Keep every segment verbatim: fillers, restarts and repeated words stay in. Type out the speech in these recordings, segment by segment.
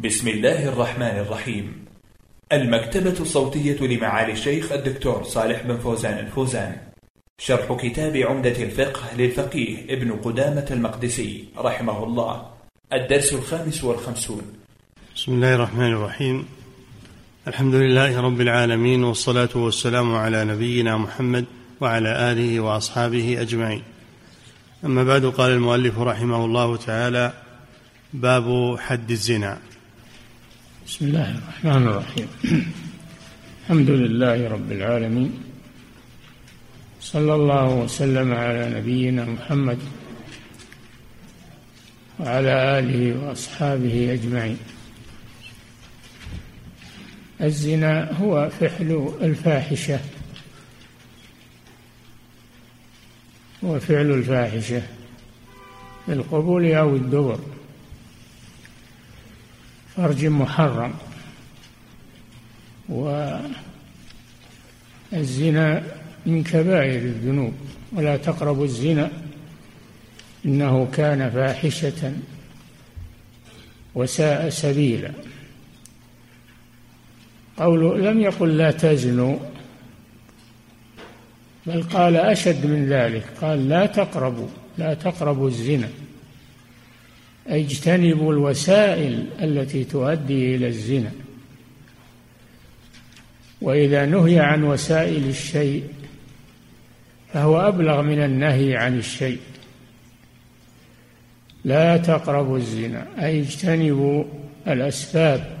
بسم الله الرحمن الرحيم. المكتبة الصوتية لمعالي الشيخ الدكتور صالح بن فوزان الفوزان. شرح كتاب عمدة الفقه للفقيه ابن قدامة المقدسي رحمه الله. الدرس الخامس والخمسون. بسم الله الرحمن الرحيم. الحمد لله رب العالمين، والصلاة والسلام على نبينا محمد وعلى آله وأصحابه أجمعين. أما بعد، قال المؤلف رحمه الله تعالى: باب حد الزنا. بسم الله الرحمن الرحيم. الحمد لله رب العالمين، صلى الله وسلم على نبينا محمد وعلى آله وأصحابه أجمعين. الزنا هو فعل الفاحشة هو فعل الفاحشة بالقبول أو الدبر، فرج محرم. والزنا من كبائر الذنوب، ولا تقربوا الزنا إنه كان فاحشة وساء سبيلا. قوله لم يقل لا تزنوا، بل قال أشد من ذلك، قال لا تقربوا لا تقربوا الزنا، أي اجتنبوا الوسائل التي تؤدي إلى الزنا. وإذا نهي عن وسائل الشيء فهو أبلغ من النهي عن الشيء. لا تقربوا الزنا أي اجتنبوا الأسباب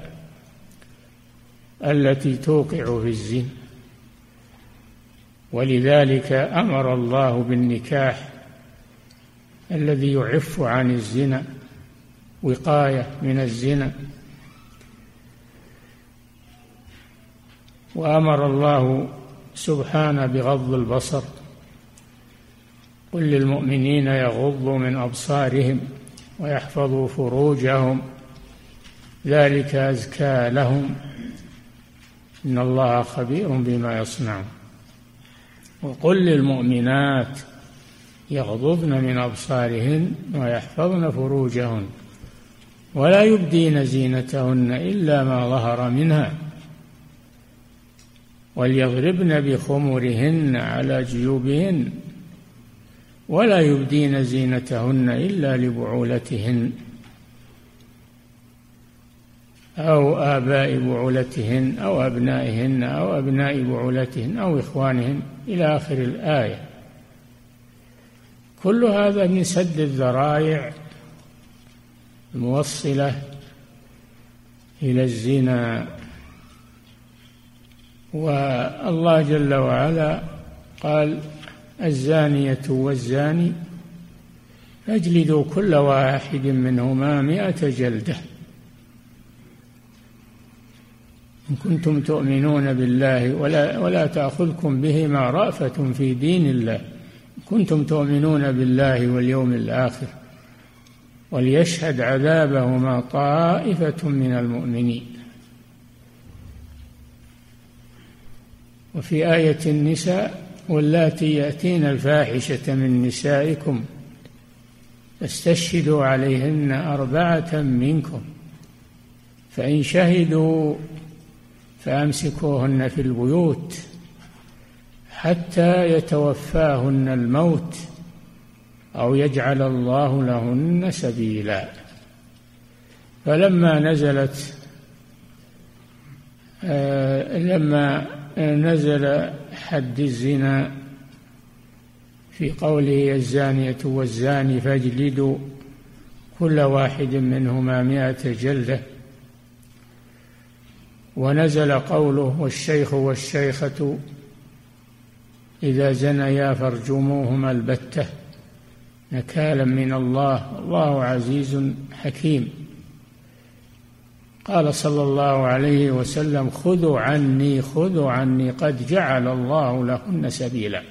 التي توقع في الزنا. ولذلك أمر الله بالنكاح الذي يعف عن الزنا، وقاية من الزنا. وأمر الله سبحانه بغض البصر: قل للمؤمنين يغضوا من أبصارهم ويحفظوا فروجهم ذلك أزكى لهم إن الله خبير بما يصنعون. وقل للمؤمنات يغضضن من أبصارهن ويحفظن فروجهن ولا يبدين زينتهن إلا ما ظهر منها وليضربن بخمرهن على جيوبهن ولا يبدين زينتهن إلا لبعولتهن أو آباء بعولتهن أو أبنائهن أو أبناء بعولتهن أو إخوانهن إلى آخر الآية. كل هذا من سد الذرائع الموصلة إلى الزنا. والله جل وعلا قال: الزانية والزاني فاجلدوا كل واحد منهما مائة جلدة إن كنتم تؤمنون بالله ولا, ولا تأخذكم بهما رأفة في دين الله إن كنتم تؤمنون بالله واليوم الآخر وليشهد عذابهما طائفة من المؤمنين. وفي آية النساء: واللاتي يأتين الفاحشة من نسائكم فاستشهدوا عليهن أربعة منكم فإن شهدوا فأمسكوهن في البيوت حتى يتوفاهن الموت أو يجعل الله لهن سبيلا. فلما نزلت آه لما نزل حد الزنا في قوله: الزانية والزاني فاجلدوا كل واحد منهما مائة جلدة، ونزل قوله: والشيخ والشيخة إذا زنيا فارجموهما البتة نكالا من الله الله عزيز حكيم. قال صلى الله عليه وسلم: خذوا عني خذوا عني قد جعل الله لهن سبيلا.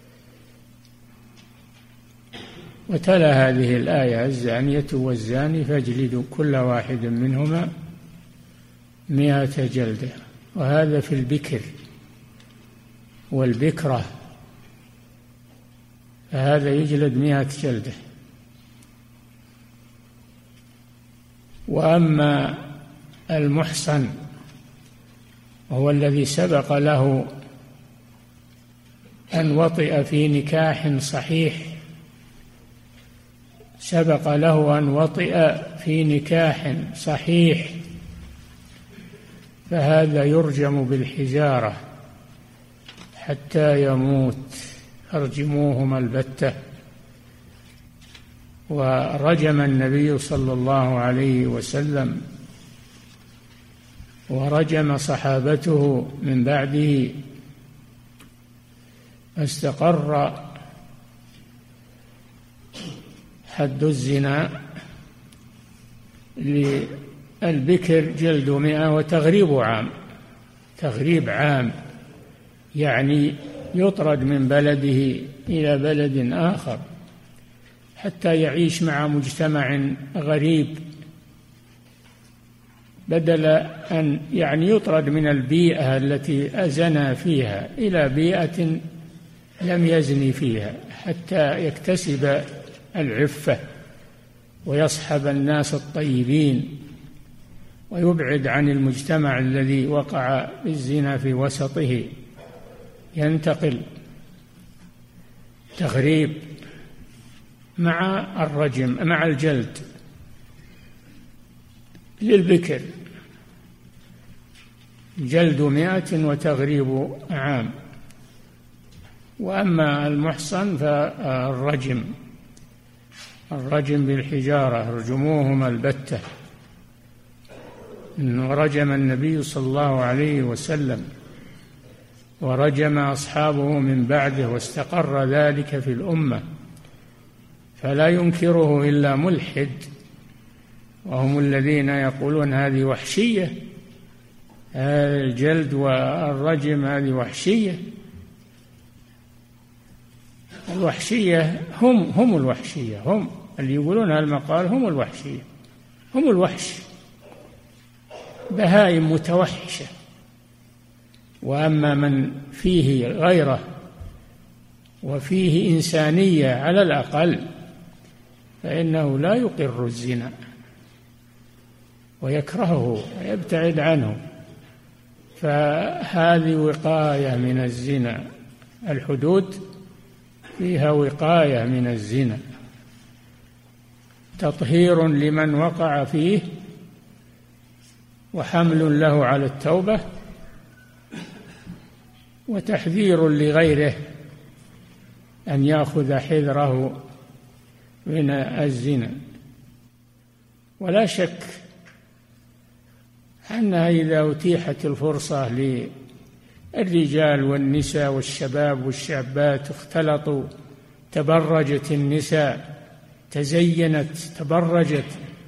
وتلا هذه الآية: الزانية والزاني فاجلدوا كل واحد منهما مئة جلدة. وهذا في البكر والبكرة، فهذا يجلد مئة جلدة. وأما المحصن، وهو الذي سبق له أن وطئ في نكاح صحيح، سبق له أن وطئ في نكاح صحيح، فهذا يرجم بالحجارة حتى يموت، أرجموهما البتة. ورجم النبي صلى الله عليه وسلم ورجم صحابته من بعده، فاستقر حد الزنا للبكر جلد مئة وتغريب عام. تغريب عام يعني يطرد من بلده إلى بلد آخر حتى يعيش مع مجتمع غريب، بدل أن يعني يطرد من البيئة التي أزنى فيها إلى بيئة لم يزني فيها، حتى يكتسب العفة ويصحب الناس الطيبين ويبعد عن المجتمع الذي وقع بالزنا في وسطه، ينتقل. تغريب مع الرجم مع الجلد للبكر، جلد مائة وتغريب عام. وأما المحصن فالرجم، الرجم بالحجارة، رجموهما البتة. ورجم النبي صلى الله عليه وسلم ورجم أصحابه من بعده، واستقر ذلك في الأمة، فلا ينكره إلا ملحد، وهم الذين يقولون هذه وحشية، هذا الجلد والرجم هذه وحشية. الوحشية هم هم الوحشية، هم اللي يقولون هالمقال هم الوحشية، هم الوحش، بهائم متوحشة. وأما من فيه غيره وفيه إنسانية على الأقل فإنه لا يقر الزنا ويكرهه ويبتعد عنه، فهذه وقاية من الزنا. الحدود فيها وقاية من الزنا، تطهير لمن وقع فيه وحمل له على التوبة، وتحذير لغيره أن يأخذ حذره من الزنا. ولا شك أنها إذا أتيحت الفرصة للرجال والنساء والشباب والشابات اختلطوا، تبرجت النساء، تزينت، تبرجت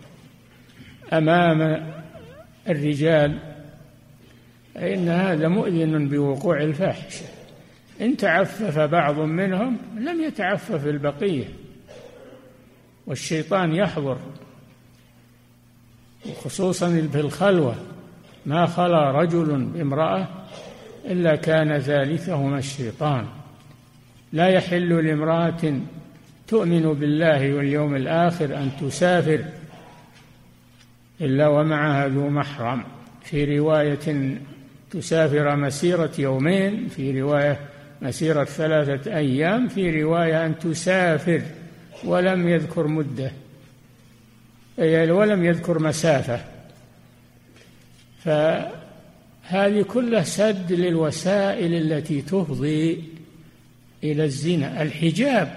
أمام الرجال، فإن هذا مؤذن بوقوع الفاحشة. إن تعفف بعض منهم لم يتعفف البقية، والشيطان يحضر، وخصوصا في الخلوة، ما خلا رجل بامرأة إلا كان ثالثهما الشيطان. لا يحل لامرأة تؤمن بالله واليوم الآخر أن تسافر إلا ومعها ذو محرم، في رواية تسافر مسيرة يومين، في رواية مسيرة ثلاثة أيام، في رواية أن تسافر ولم يذكر مدة ولم يذكر مسافة. فهذه كلها سد للوسائل التي تفضي إلى الزنا. الحجاب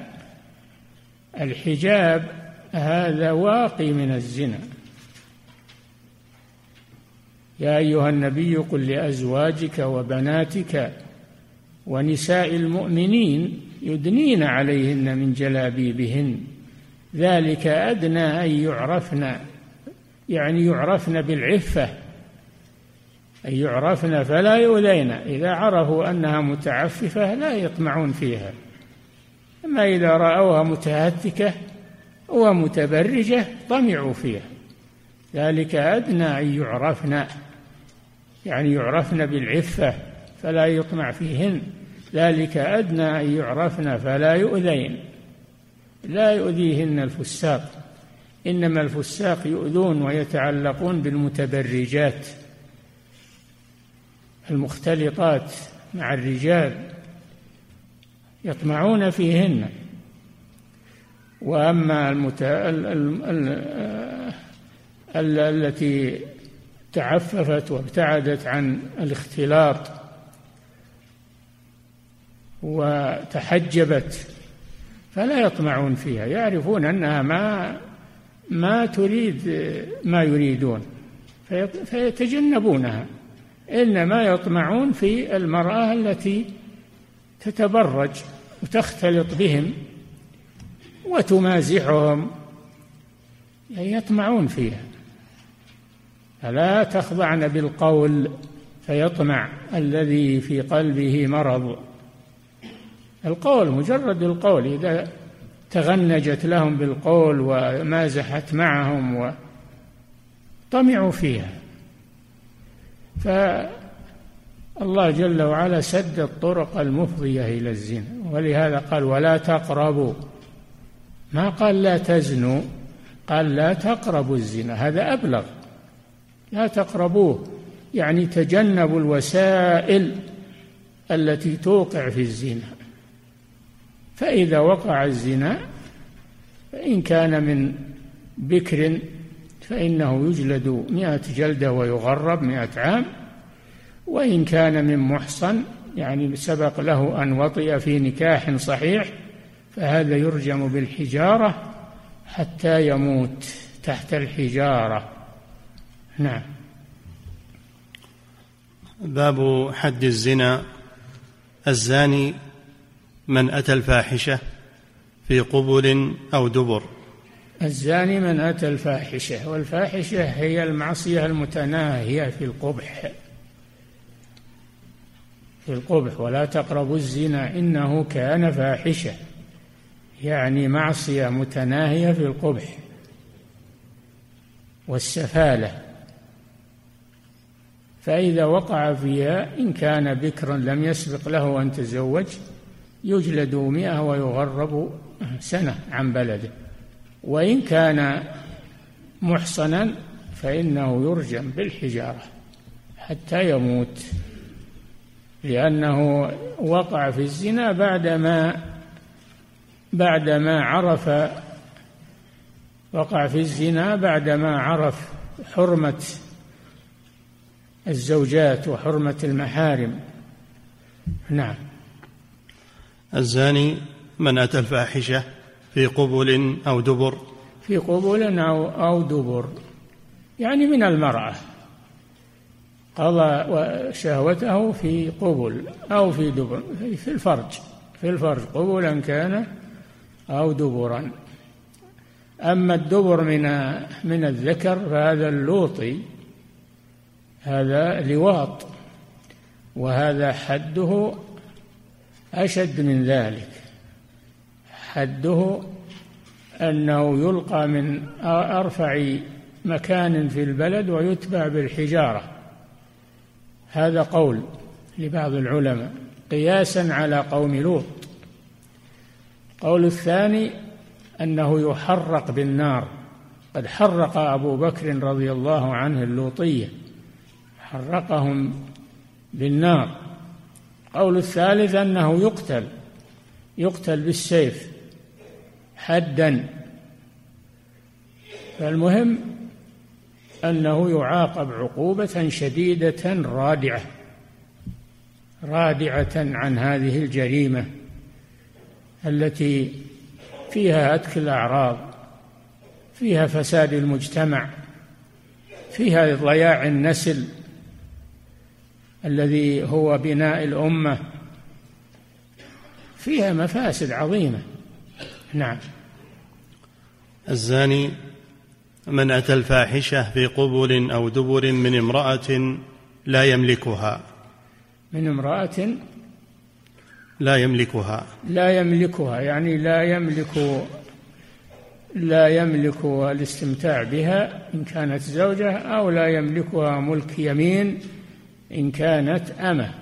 الحجاب هذا واقي من الزنا. يا أيها النبي قل لأزواجك وبناتك ونساء المؤمنين يدنين عليهن من جلابيبهن ذلك أدنى أن يعرفن، يعني يعرفن بالعفة، أن يعرفن فلا يؤذين. إذا عرفوا أنها متعففة لا يطمعون فيها، أما إذا رأوها متهتكة ومتبرجة طمعوا فيها. ذلك أدنى أن يعرفن، يعني يعرفن بالعفة فلا يطمع فيهن. ذلك أدنى أن يعرفن فلا يؤذين، لا يؤذيهن الفساق. إنما الفساق يؤذون ويتعلقون بالمتبرجات المختلطات مع الرجال، يطمعون فيهن. وأما المت... ال... ال... ال... ال... التي تعففت وابتعدت عن الاختلاط وتحجبت فلا يطمعون فيها، يعرفون أنها ما ما تريد ما يريدون فيتجنبونها، إنما يطمعون في المرأة التي تتبرج وتختلط بهم وتمازحهم، يعني يطمعون فيها. فلا تخضعن بالقول فيطمع الذي في قلبه مرض. القول مجرد القول، إذا تغنجت لهم بالقول ومازحت معهم وطمعوا فيها. فالله جل وعلا سد الطرق المفضية إلى الزنا، ولهذا قال ولا تقربوا، ما قال لا تزنوا، قال لا تقربوا الزنا، هذا أبلغ. لا تقربوه يعني تجنبوا الوسائل التي توقع في الزنا. فإذا وقع الزنا فإن كان من بكر فإنه يجلد مئة جلدة ويغرب مئة عام، وإن كان من محصن يعني سبق له أن وطئ في نكاح صحيح فهذا يرجم بالحجارة حتى يموت تحت الحجارة. نعم. باب حد الزنا. الزاني من أتى الفاحشة في قبل أو دبر. الزاني من أتى الفاحشة، والفاحشة هي المعصية المتناهية في القبح في القبح ولا تقربوا الزنا إنه كان فاحشة، يعني معصية متناهية في القبح والسفالة. فإذا وقع فيها إن كان بكرا لم يسبق له أن تزوج يجلد مئة ويغرب سنة عن بلده، وإن كان محصنا فإنه يرجم بالحجارة حتى يموت، لأنه وقع في الزنا بعدما بعدما عرف وقع في الزنا بعدما عرف حرمة الزوجات وحرمة المحارم. نعم. الزاني من أتى الفاحشة في قبل أو دبر. في قبل أو أو دبر يعني من المرأة قضى شهوته في قبل أو في دبر، في الفرج في الفرج قبلا كان أو دبرا. أما الدبر من من الذكر فهذا اللوطي، هذا لواط، وهذا حده أشد من ذلك. حده أنه يلقى من أرفع مكان في البلد ويتبع بالحجارة. هذا قول لبعض العلماء قياسا على قوم لوط. قول الثاني أنه يحرق بالنار، قد حرق أبو بكر رضي الله عنه اللوطية، حرقهم بالنار. قول الثالث أنه يقتل يقتل بالسيف حدا. فالمهم أنه يعاقب عقوبة شديدة رادعة رادعة عن هذه الجريمة التي فيها هتك الأعراض، فيها فساد المجتمع، فيها ضياع النسل الذي هو بناء الأمة، فيها مفاسد عظيمة. نعم. الزاني من أتى الفاحشة في قبل أو دبر من امرأة لا يملكها. من امرأة لا يملكها لا يملكها يعني لا يملك لا يملك الاستمتاع بها إن كانت زوجة، أو لا يملكها ملك يمين إن كانت أمة.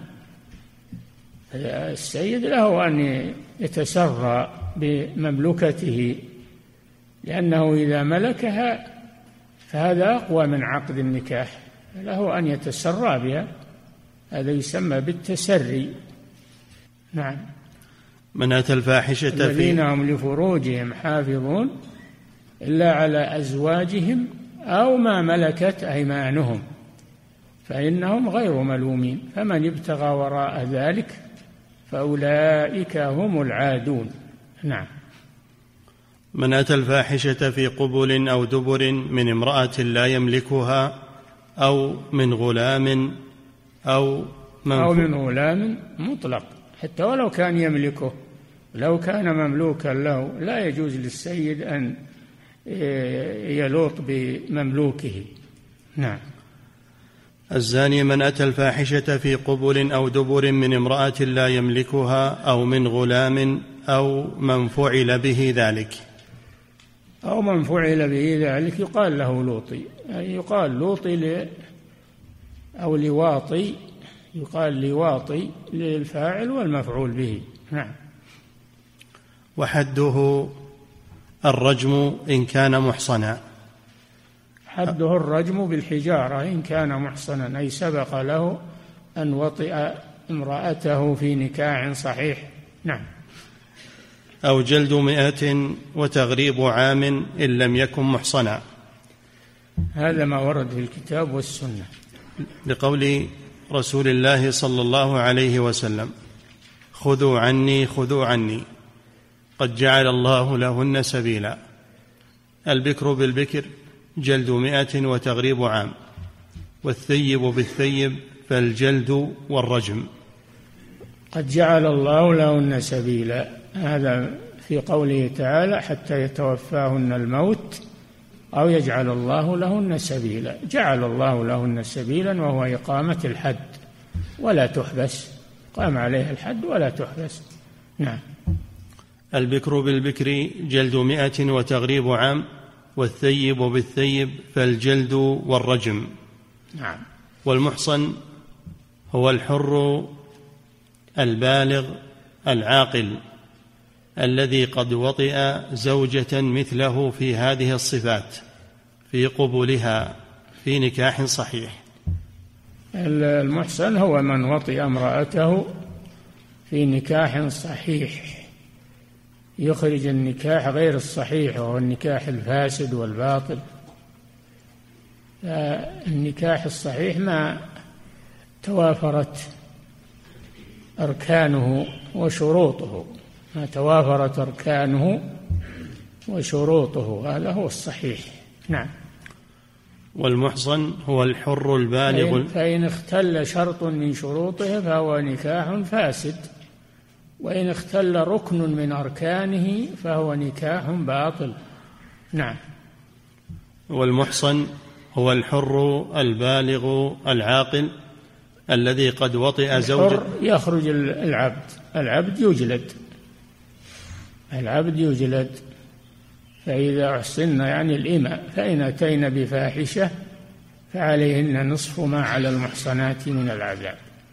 السيد له أن يتسرى بمملكته لأنه إذا ملكها فهذا أقوى من عقد النكاح، له أن يتسرى بها، هذا يسمى بالتسري. نعم. من أتى الفاحشة الذين هم لفروجهم حافظون إلا على أزواجهم أو ما ملكت أيمانهم فإنهم غير ملومين، فمن ابتغى وراء ذلك فأولئك هم العادون. نعم. من أتى الفاحشة في قبل أو دبر من امرأة لا يملكها أو من غلام أو أو من غلام مطلق، حتى ولو كان يملكه، لو كان مملوكا له لا يجوز للسيد أن يلوط بمملوكه. نعم. الزاني من أتى الفاحشة في قبل أو دبر من امرأة لا يملكها أو من غلام أو من فعل به ذلك. أو من فعل به ذلك يقال له لوطي، يعني يقال لوطي ل... أو لواطي، يقال لواطي للفاعل والمفعول به. نعم. وحده الرجم إن كان محصنا. حده الرجم بالحجارة إن كان محصنا، أي سبق له أن وطئ امرأته في نكاح صحيح. نعم. أو جلد مئة وتغريب عام إن لم يكن محصنا. هذا ما ورد في الكتاب والسنة، لقول رسول الله صلى الله عليه وسلم: خذوا عني خذوا عني قد جعل الله لهن سبيلا. البكر بالبكر جلد مئة وتغريب عام، والثيب بالثيب فالجلد والرجم. قد جعل الله لهن سبيلا، هذا في قوله تعالى: حتى يتوفاهن الموت أو يجعل الله لهن سبيلا. جعل الله لهن سبيلا وهو إقامة الحد ولا تحبس، قام عليها الحد ولا تحبس. نعم. البكر بالبكر جلد مئة وتغريب عام، والثيب بالثيب فالجلد والرجم. نعم. والمحصن هو الحر البالغ العاقل الذي قد وطئ زوجة مثله في هذه الصفات في قبولها في نكاح صحيح. المحصن هو من وطئ امرأته في نكاح صحيح، يخرج النكاح غير الصحيح وهو النكاح الفاسد والباطل. النكاح الصحيح ما توافرت أركانه وشروطه، ما توافرت أركانه وشروطه، هذا هو الصحيح. نعم. والمحصن هو الحر البالغ. فإن, فإن اختل شرط من شروطه فهو نكاح فاسد، وإن اختل ركن من أركانه فهو نكاح باطل. نعم. والمحصن هو الحر البالغ العاقل الذي قد وطئ زوجة. يخرج العبد، العبد يجلد، العبد يجلد، فإذا أحصن يعني الإماء، فإن أتين بفاحشة فعليهن نصف ما على المحصنات من العذاب،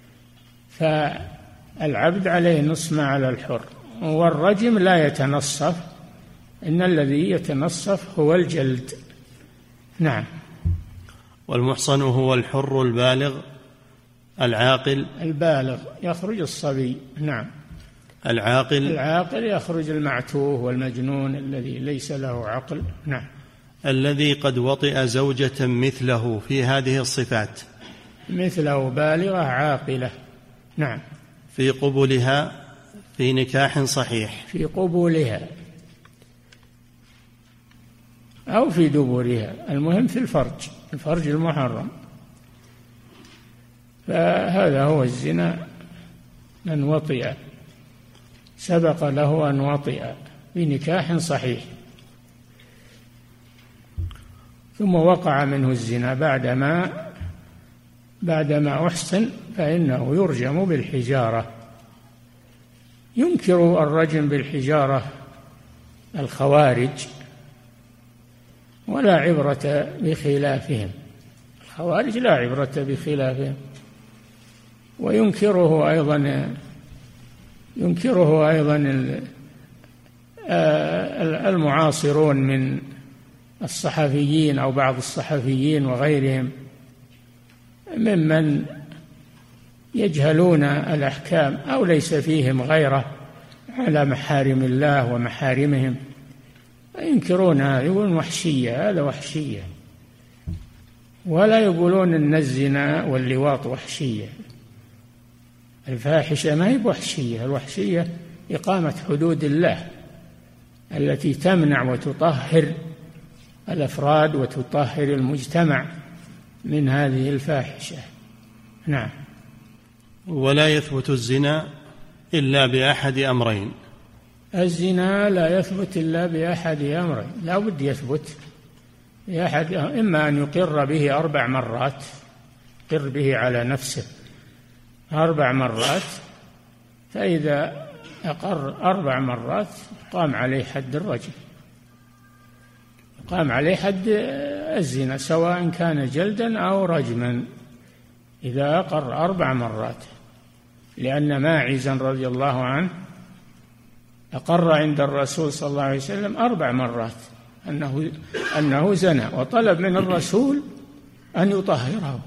فالعبد عليه نصف ما على الحر. والرجم لا يتنصف، إن الذي يتنصف هو الجلد. نعم. والمحصن هو الحر البالغ العاقل. البالغ يخرج الصبي. نعم. العاقل. العاقل يخرج المعتوه والمجنون الذي ليس له عقل. نعم. الذي قد وطئ زوجة مثله في هذه الصفات، مثله بالغة عاقلة. نعم. في قبولها في نكاح صحيح. في قبولها أو في دبورها، المهم في الفرج، الفرج المحرم. فهذا هو الزنا، من وطئ سبق له أن وطئ بنكاح صحيح ثم وقع منه الزنا بعدما بعدما أحسن، فإنه يرجم بالحجارة. ينكر الرجم بالحجارة الخوارج، ولا عبرة بخلافهم، الخوارج لا عبرة بخلافهم. وينكره أيضا ينكره أيضا المعاصرون من الصحفيين أو بعض الصحفيين وغيرهم ممن يجهلون الأحكام أو ليس فيهم غيرة على محارم الله ومحارمهم، ينكرونها، يقولون وحشية، هذا وحشية، ولا يقولون أن الزنا واللواط وحشية. الفاحشة ما هي بوحشية، الوحشية إقامة حدود الله التي تمنع وتطهر الأفراد وتطهر المجتمع من هذه الفاحشة. نعم. ولا يثبت الزنا إلا بأحد أمرين. الزنا لا يثبت إلا بأحد أمرين، لا بد يثبت بأحد، إما أن يقر به أربع مرات، يقر به على نفسه أربع مرات، فإذا أقر أربع مرات قام عليه حد الرجم، قام عليه حد الزنا سواء كان جلدا أو رجما إذا أقر أربع مرات، لأن ماعزا رضي الله عنه أقر عند الرسول صلى الله عليه وسلم أربع مرات أنه أنه زنى، وطلب من الرسول أن يطهره،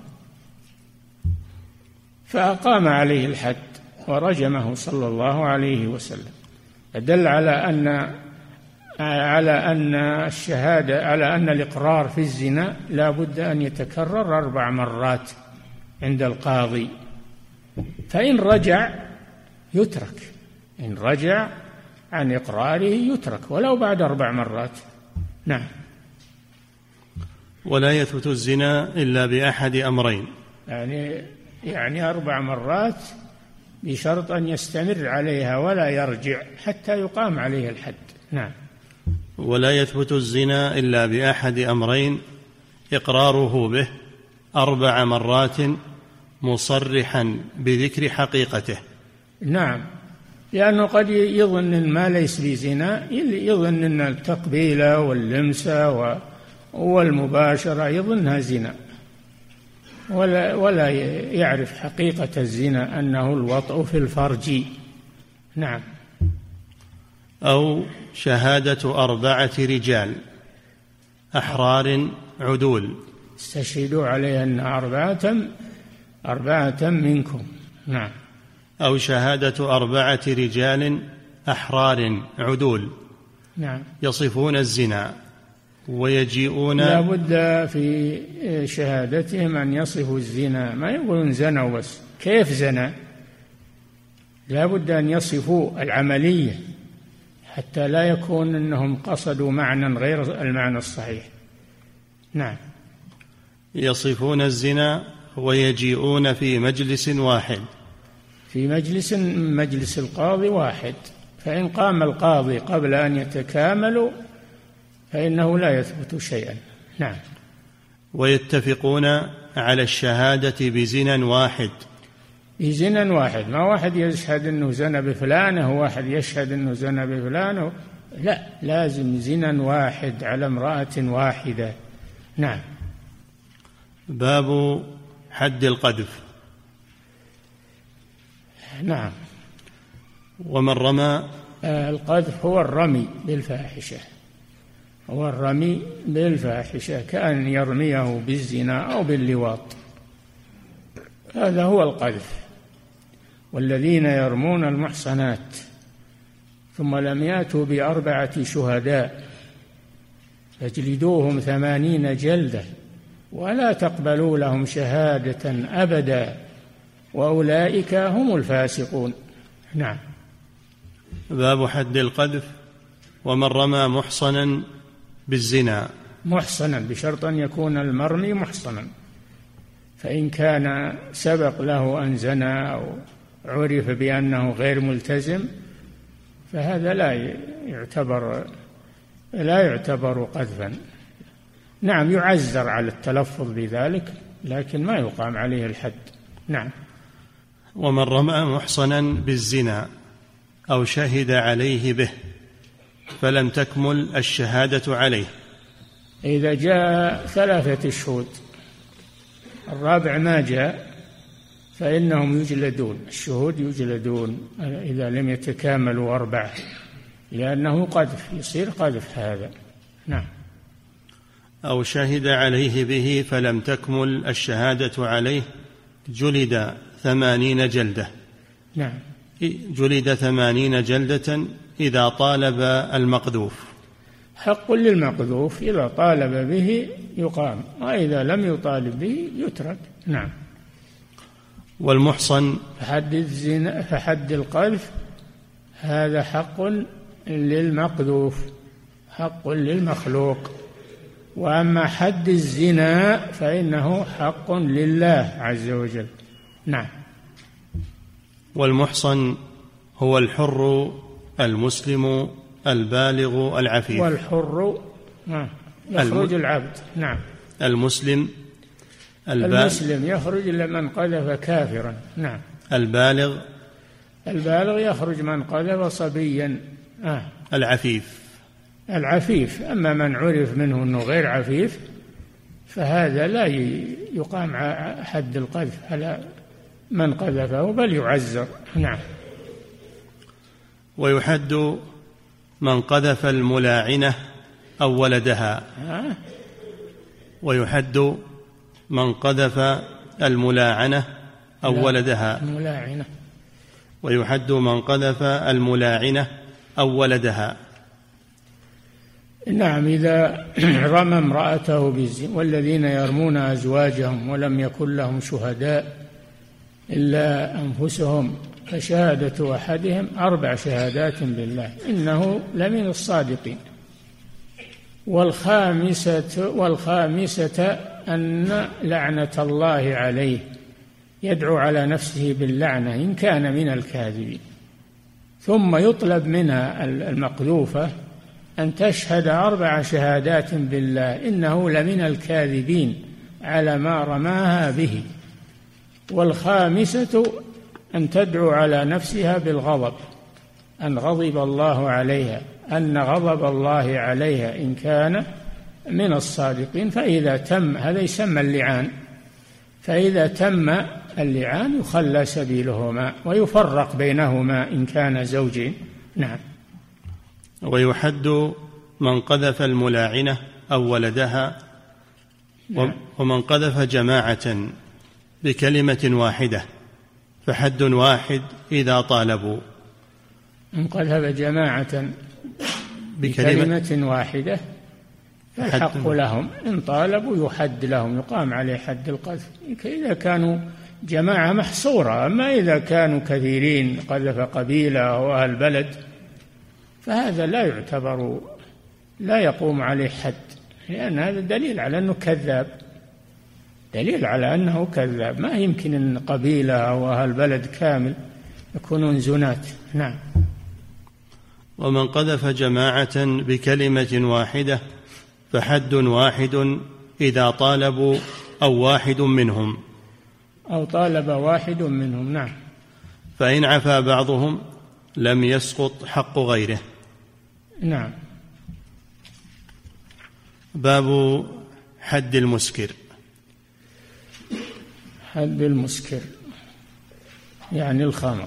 فأقام عليه الحد ورجمه صلى الله عليه وسلم. دل على أن على أن الشهادة على أن الإقرار في الزنا لا بد أن يتكرر أربع مرات عند القاضي، فإن رجع يترك، إن رجع عن إقراره يترك ولو بعد أربع مرات. نعم. ولا يثبت الزنا إلا بأحد أمرين، يعني يعني أربع مرات بشرط أن يستمر عليها ولا يرجع حتى يقام عليه الحد. نعم. ولا يثبت الزنا إلا بأحد أمرين: إقراره به أربع مرات مصرحا بذكر حقيقته. نعم، لأنه قد يظن إن ما ليس بزنا، يظن أن التقبيلة واللمسة والمباشرة يظنها زنا، ولا ولا يعرف حقيقة الزنا أنه الوطء في الفرج. نعم. أو شهادة أربعة رجال أحرار عدول استشهدوا عليه أن أربعة أربعة منكم. نعم. أو شهادة أربعة رجال أحرار عدول. نعم. يصفون الزنا ويجيئون، لا بد في شهادتهم أن يصفوا الزنا، ما يقولون زنوا بس، كيف زنا؟ لا بد أن يصفوا العملية حتى لا يكون أنهم قصدوا معنى غير المعنى الصحيح. نعم. يصفون الزنا ويجيئون في مجلس واحد، في مجلس مجلس القاضي واحد، فإن قام القاضي قبل أن يتكاملوا فإنه لا يثبت شيئا. نعم. ويتفقون على الشهادة بزنا واحد، بزنا واحد، ما واحد يشهد أنه زنى بفلانة وواحد يشهد أنه زنى بفلانة، لا، لازم زنا واحد على امرأة واحدة. نعم. باب حد القذف. نعم. ومن رمى، القذف هو الرمي بالفاحشة، هو الرمي بالفاحشة كأن يرميه بالزنا أو باللواط، هذا هو القذف. والذين يرمون المحصنات ثم لم يأتوا بأربعة شهداء فاجلدوهم ثمانين جلدة ولا تقبلوا لهم شهادة أبدا وأولئك هم الفاسقون. نعم. باب حد القذف. ومن رمى محصنا بالزنا، محصنا بشرط أن يكون المرمي محصنا، فإن كان سبق له أن زنى أو عرف بأنه غير ملتزم فهذا لا يعتبر لا يعتبر قذفا. نعم، يعزر على التلفظ بذلك لكن ما يقام عليه الحد. نعم. ومن رمى محصنا بالزنا أو شهد عليه به فلم تكمل الشهادة عليه، إذا جاء ثلاثة شهود الرابع ما جاء فإنهم يجلدون، الشهود يجلدون إذا لم يتكاملوا أربعة. لأنه قذف، يصير قذف هذا. نعم. أو شهد عليه به فلم تكمل الشهادة عليه جلد ثمانين جلدة. نعم. جلد ثمانين جلدة إذا طالب المقذوف. حق للمقذوف إذا طالب به يقام، وإذا لم يطالب به يترك. نعم. والمحصن فحد الزنا فحد القذف هذا حق للمقذوف، حق للمخلوق. وأما حد الزنا فإنه حق لله عز وجل. نعم. والمحصن هو الحر المسلم البالغ العفيف. والحر يخرج الم... العبد. نعم. المسلم البالغ المسلم يخرج لمن قذف كافرا. نعم. البالغ البالغ يخرج من قذف صبيا. آه. العفيف العفيف. أما من عرف منه أنه غير عفيف فهذا لا يقام حد القذف على من قذفه بل يعزر. نعم. ويحد من قذف الملاعنة أو ولدها. آه. ويحد من قذف الملاعنة أو ولدها. الملاعنة. ويحد من قذف الملاعنة أو ولدها. نعم. إذا رمى امرأته بالزنا، والذين يرمون أزواجهم ولم يكن لهم شهداء إلا أنفسهم فشهادة أحدهم أربع شهادات بالله إنه لمن الصادقين. والخامسة والخامسة أن لعنة الله عليه، يدعو على نفسه باللعنة إن كان من الكاذبين. ثم يطلب منها المقذوفة أن تشهد أربع شهادات بالله إنه لمن الكاذبين على ما رماها به. والخامسة أن تدعو على نفسها بالغضب، أن غضب الله عليها، أن غضب الله عليها إن كان من الصادقين. فإذا تم هذا يسمى اللعان، فإذا تم اللعان يخلى سبيلهما ويفرق بينهما إن كان زوجين. نعم. ويحد من قذف الملاعنة أو ولدها. نعم. ومن قذف جماعة بكلمة واحدة فحد واحد إذا طالبوا. من قذف جماعة بكلمة, بكلمة واحدة فالحق لهم، إن طالبوا يحد لهم، يقام عليه حد القذف إذا كانوا جماعة محصورة. أما إذا كانوا كثيرين قذف قبيلة أو أهل بلد فهذا لا يعتبر، لا يقوم عليه حد، لأن هذا دليل على أنه كذاب، دليل على أنه كذاب. ما يمكن أن قبيلة أو أهل بلد كامل يكونون زنات. نعم. ومن قذف جماعة بكلمة واحدة فحد واحد إذا طالبوا أو واحد منهم. أو طالب واحد منهم. نعم. فإن عفا بعضهم لم يسقط حق غيره. نعم. باب حد المسكر. حد المسكر يعني الخمر.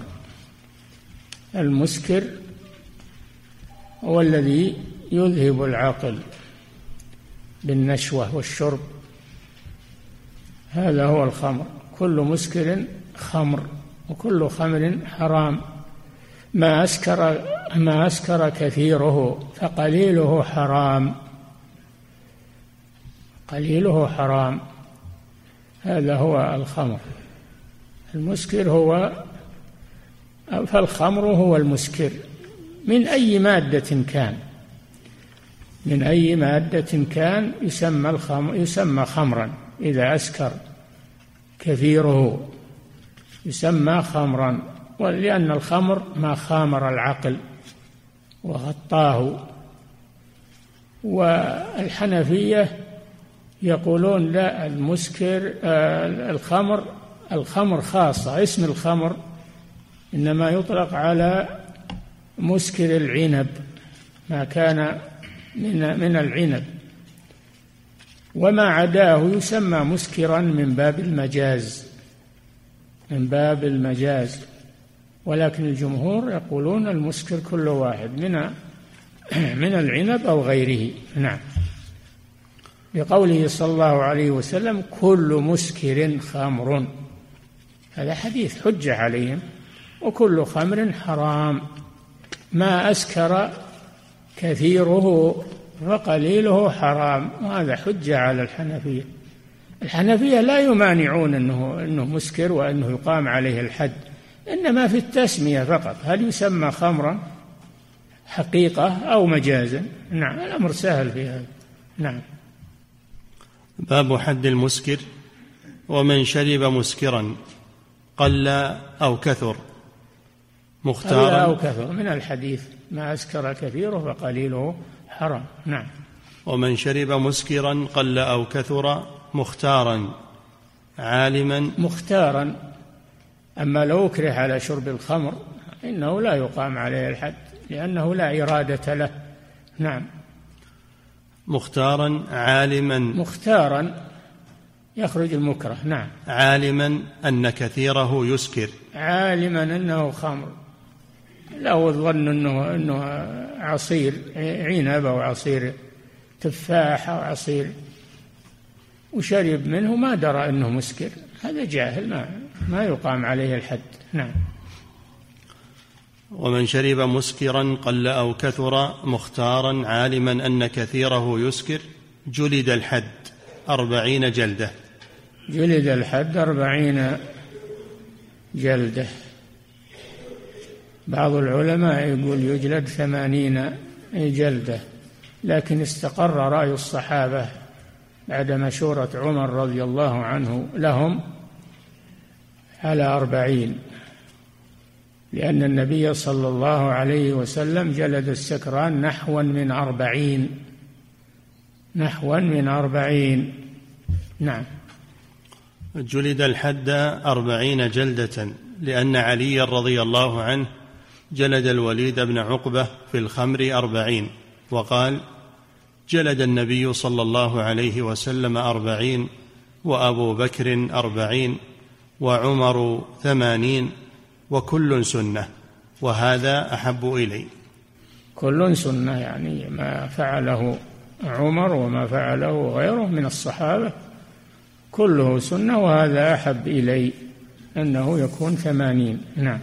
المسكر هو الذي يذهب العقل بالنشوة والشرب، هذا هو الخمر. كل مسكر خمر، وكل خمر حرام. ما أسكر ما أسكر كثيره فقليله حرام، قليله حرام. هذا هو الخمر. المسكر هو فالخمر هو المسكر من أي مادة كان، من أي مادة كان يسمى الخمر يسمى خمرا. إذا أسكر كثيره يسمى خمرا، ولأن الخمر ما خامر العقل وغطاه. والحنفية يقولون لا، المسكر الخمر الخمر خاصة، اسم الخمر إنما يطلق على مسكر العنب، ما كان من من العنب، وما عداه يسمى مسكرا من باب المجاز، من باب المجاز. ولكن الجمهور يقولون المسكر كل واحد من من العنب أو غيره. نعم. بقوله صلى الله عليه وسلم كل مسكر خمر، هذا حديث حجة عليهم. وكل خمر حرام، ما أسكر كثيره وقليله حرام، وهذا حجة على الحنفية. الحنفية لا يمانعون أنه, أنه مسكر وأنه يقام عليه الحد، إنما في التسمية فقط، هل يسمى خمرا حقيقة أو مجازا. نعم، الأمر سهل في هذا. نعم. باب حد المسكر. ومن شرب مسكرا قل أو كثر مختارا قل أو كثر من الحديث ما أسكر كثيره فقليله حرام. نعم. ومن شرب مسكرا قل أو كثر مختارا عالما مختارا. أما لو أكره على شرب الخمر إنه لا يقام عليه الحد، لأنه لا إرادة له. نعم. مختارا عالما مختارا يخرج المكره. نعم. عالما أن كثيره يسكر، عالما أنه خمر، لو ظن أنه, أنه عصير عنب أو عصير تفاح أو عصير وشرب منه ما درى أنه مسكر، هذا جاهل، ما, ما يقام عليه الحد. نعم. ومن شرب مسكرا قل أو كثر مختارا عالما أن كثيره يسكر جلد الحد أربعين جلدة. جلد الحد أربعين جلدة. بعض العلماء يقول يجلد ثمانين جلدة، لكن استقر رأي الصحابة بعد مشورة عمر رضي الله عنه لهم على أربعين، لأن النبي صلى الله عليه وسلم جلد السكران نحوا من أربعين نحوا من أربعين. نعم. جلد الحد أربعين جلدة، لأن علي رضي الله عنه جلد الوليد بن عقبة في الخمر أربعين، وقال جلد النبي صلى الله عليه وسلم أربعين، وأبو بكر أربعين، وعمر ثمانين، وكل سنة، وهذا أحب إلي. كل سنة يعني ما فعله عمر وما فعله غيره من الصحابة كله سنة، وهذا أحب إلي أنه يكون ثمانين. نعم.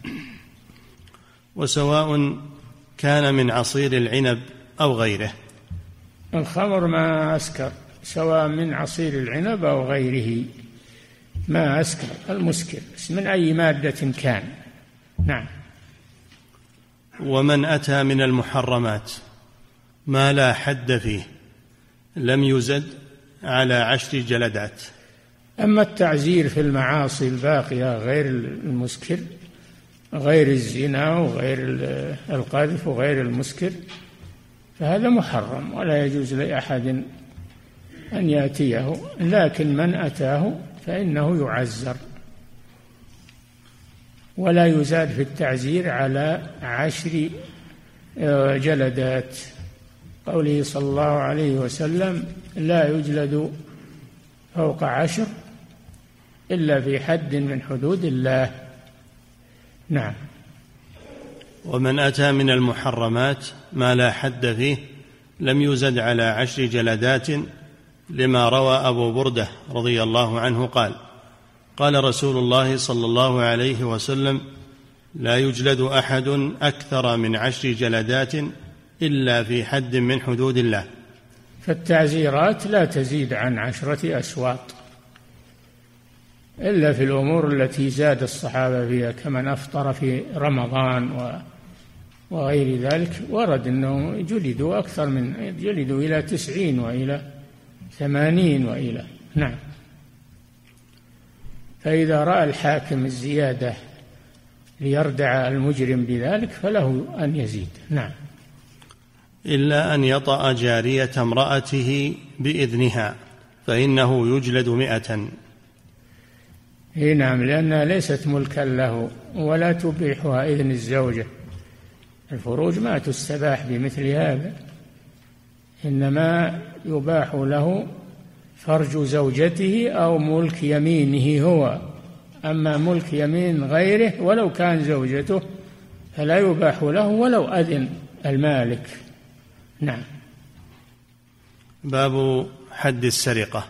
وسواء كان من عصير العنب أو غيره. الخمر ما أسكر، سواء من عصير العنب أو غيره ما أسكر، المسكر من أي مادة كان. نعم. ومن أتى من المحرمات ما لا حد فيه لم يزد على عشر جلدات. أما التعزير في المعاصي الباقية غير المسكر، غير الزنا وغير القذف وغير المسكر، فهذا محرم ولا يجوز لأحد أن يأتيه، لكن من أتاه فإنه يعزر ولا يزاد في التعزير على عشر جلدات. قوله صلى الله عليه وسلم لا يجلد فوق عشر إلا في حد من حدود الله. نعم. ومن أتى من المحرمات ما لا حد فيه لم يزد على عشر جلدات، لما روى أبو بردة رضي الله عنه قال قال رسول الله صلى الله عليه وسلم لا يجلد أحد أكثر من عشر جلدات إلا في حد من حدود الله. فالتعزيرات لا تزيد عن عشرة أسواط إلا في الأمور التي زاد الصحابة فيها، كمن أفطر في رمضان وغير ذلك، ورد أنه جلدوا أكثر من جلدوا إلى تسعين وإلى ثمانين وإلى. نعم. فإذا رأى الحاكم الزيادة ليردع المجرم بذلك فله أن يزيد. نعم. إلا أن يطأ جارية امرأته بإذنها فإنه يجلد مئة. نعم، لأنها ليست ملكا له ولا تبيحها إذن الزوجة. الفروج ما تستباح بمثل هذا، إنما يباح له فرج زوجته أو ملك يمينه هو. أما ملك يمين غيره ولو كان زوجته فلا يباح له ولو أذن المالك. نعم. باب حد السرقة.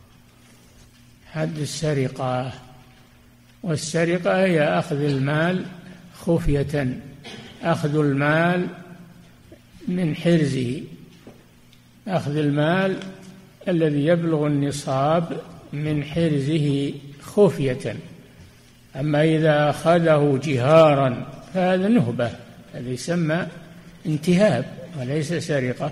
حد السرقة، والسرقة هي أخذ المال خفية، أخذ المال من حرزه، أخذ المال الذي يبلغ النصاب من حرزه خفية. أما إذا أخذه جهارا فهذا نهبة، هذا يسمى انتهاب وليس سرقة،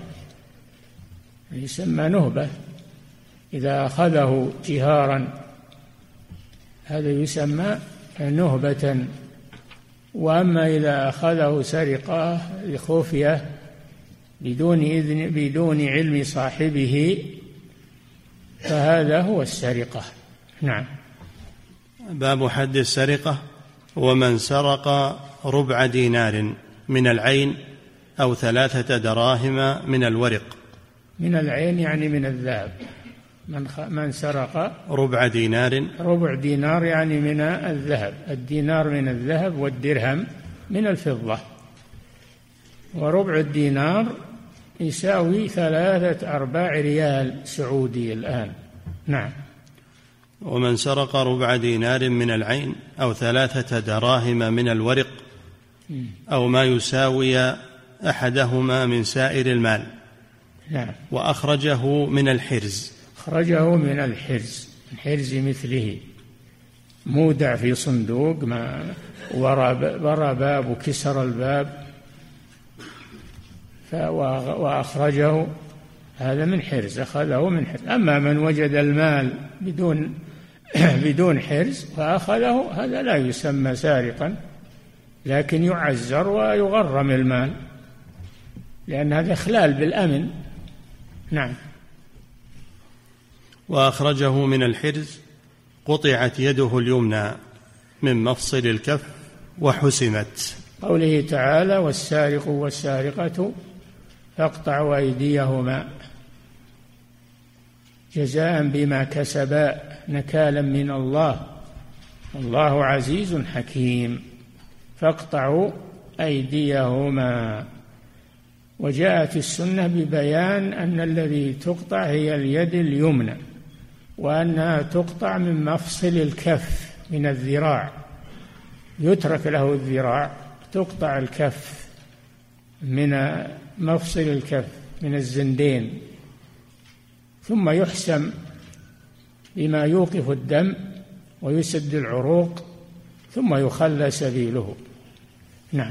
يسمى نهبة. إذا أخذه جهارا هذا يسمى نهبة. وأما إذا أخذه سرقة خفية بدون إذن بدون علم صاحبه فهذا هو السرقة. نعم. باب حد السرقة. ومن سرق ربع دينار من العين أو ثلاثة دراهم من الورق. من العين يعني من الذهب. من, خ... من سرق ربع دينار، ربع دينار يعني من الذهب، الدينار من الذهب والدرهم من الفضة، وربع الدينار يساوي ثلاثة أرباع ريال سعودي الآن. نعم. ومن سرق ربع دينار من العين أو ثلاثة دراهم من الورق أو ما يساوي أحدهما من سائر المال. نعم. وأخرجه من الحرز. أخرجه من الحرز، من حرز مثله، مودع في صندوق ما ورى باب وكسر الباب وأخرجه، هذا من حرز، أخذه من حرز. أما من وجد المال بدون بدون حرز فأخذه هذا لا يسمى سارقا، لكن يعزر ويغرم المال لأن هذا إخلال بالأمن. نعم. وأخرجه من الحرز قطعت يده اليمنى من مفصل الكف وحسمت. قوله تعالى والسارق والسارقة فاقطعوا أيديهما جزاء بما كسبا نكالا من الله والله عزيز حكيم. فاقطعوا أيديهما. وجاءت السنة ببيان أن الذي تقطع هي اليد اليمنى، وأنها تقطع من مفصل الكف من الذراع، يترك له الذراع، تقطع الكف من مفصل الكف من الزندين، ثم يحسم بما يوقف الدم ويسد العروق ثم يخلى سبيله. نعم.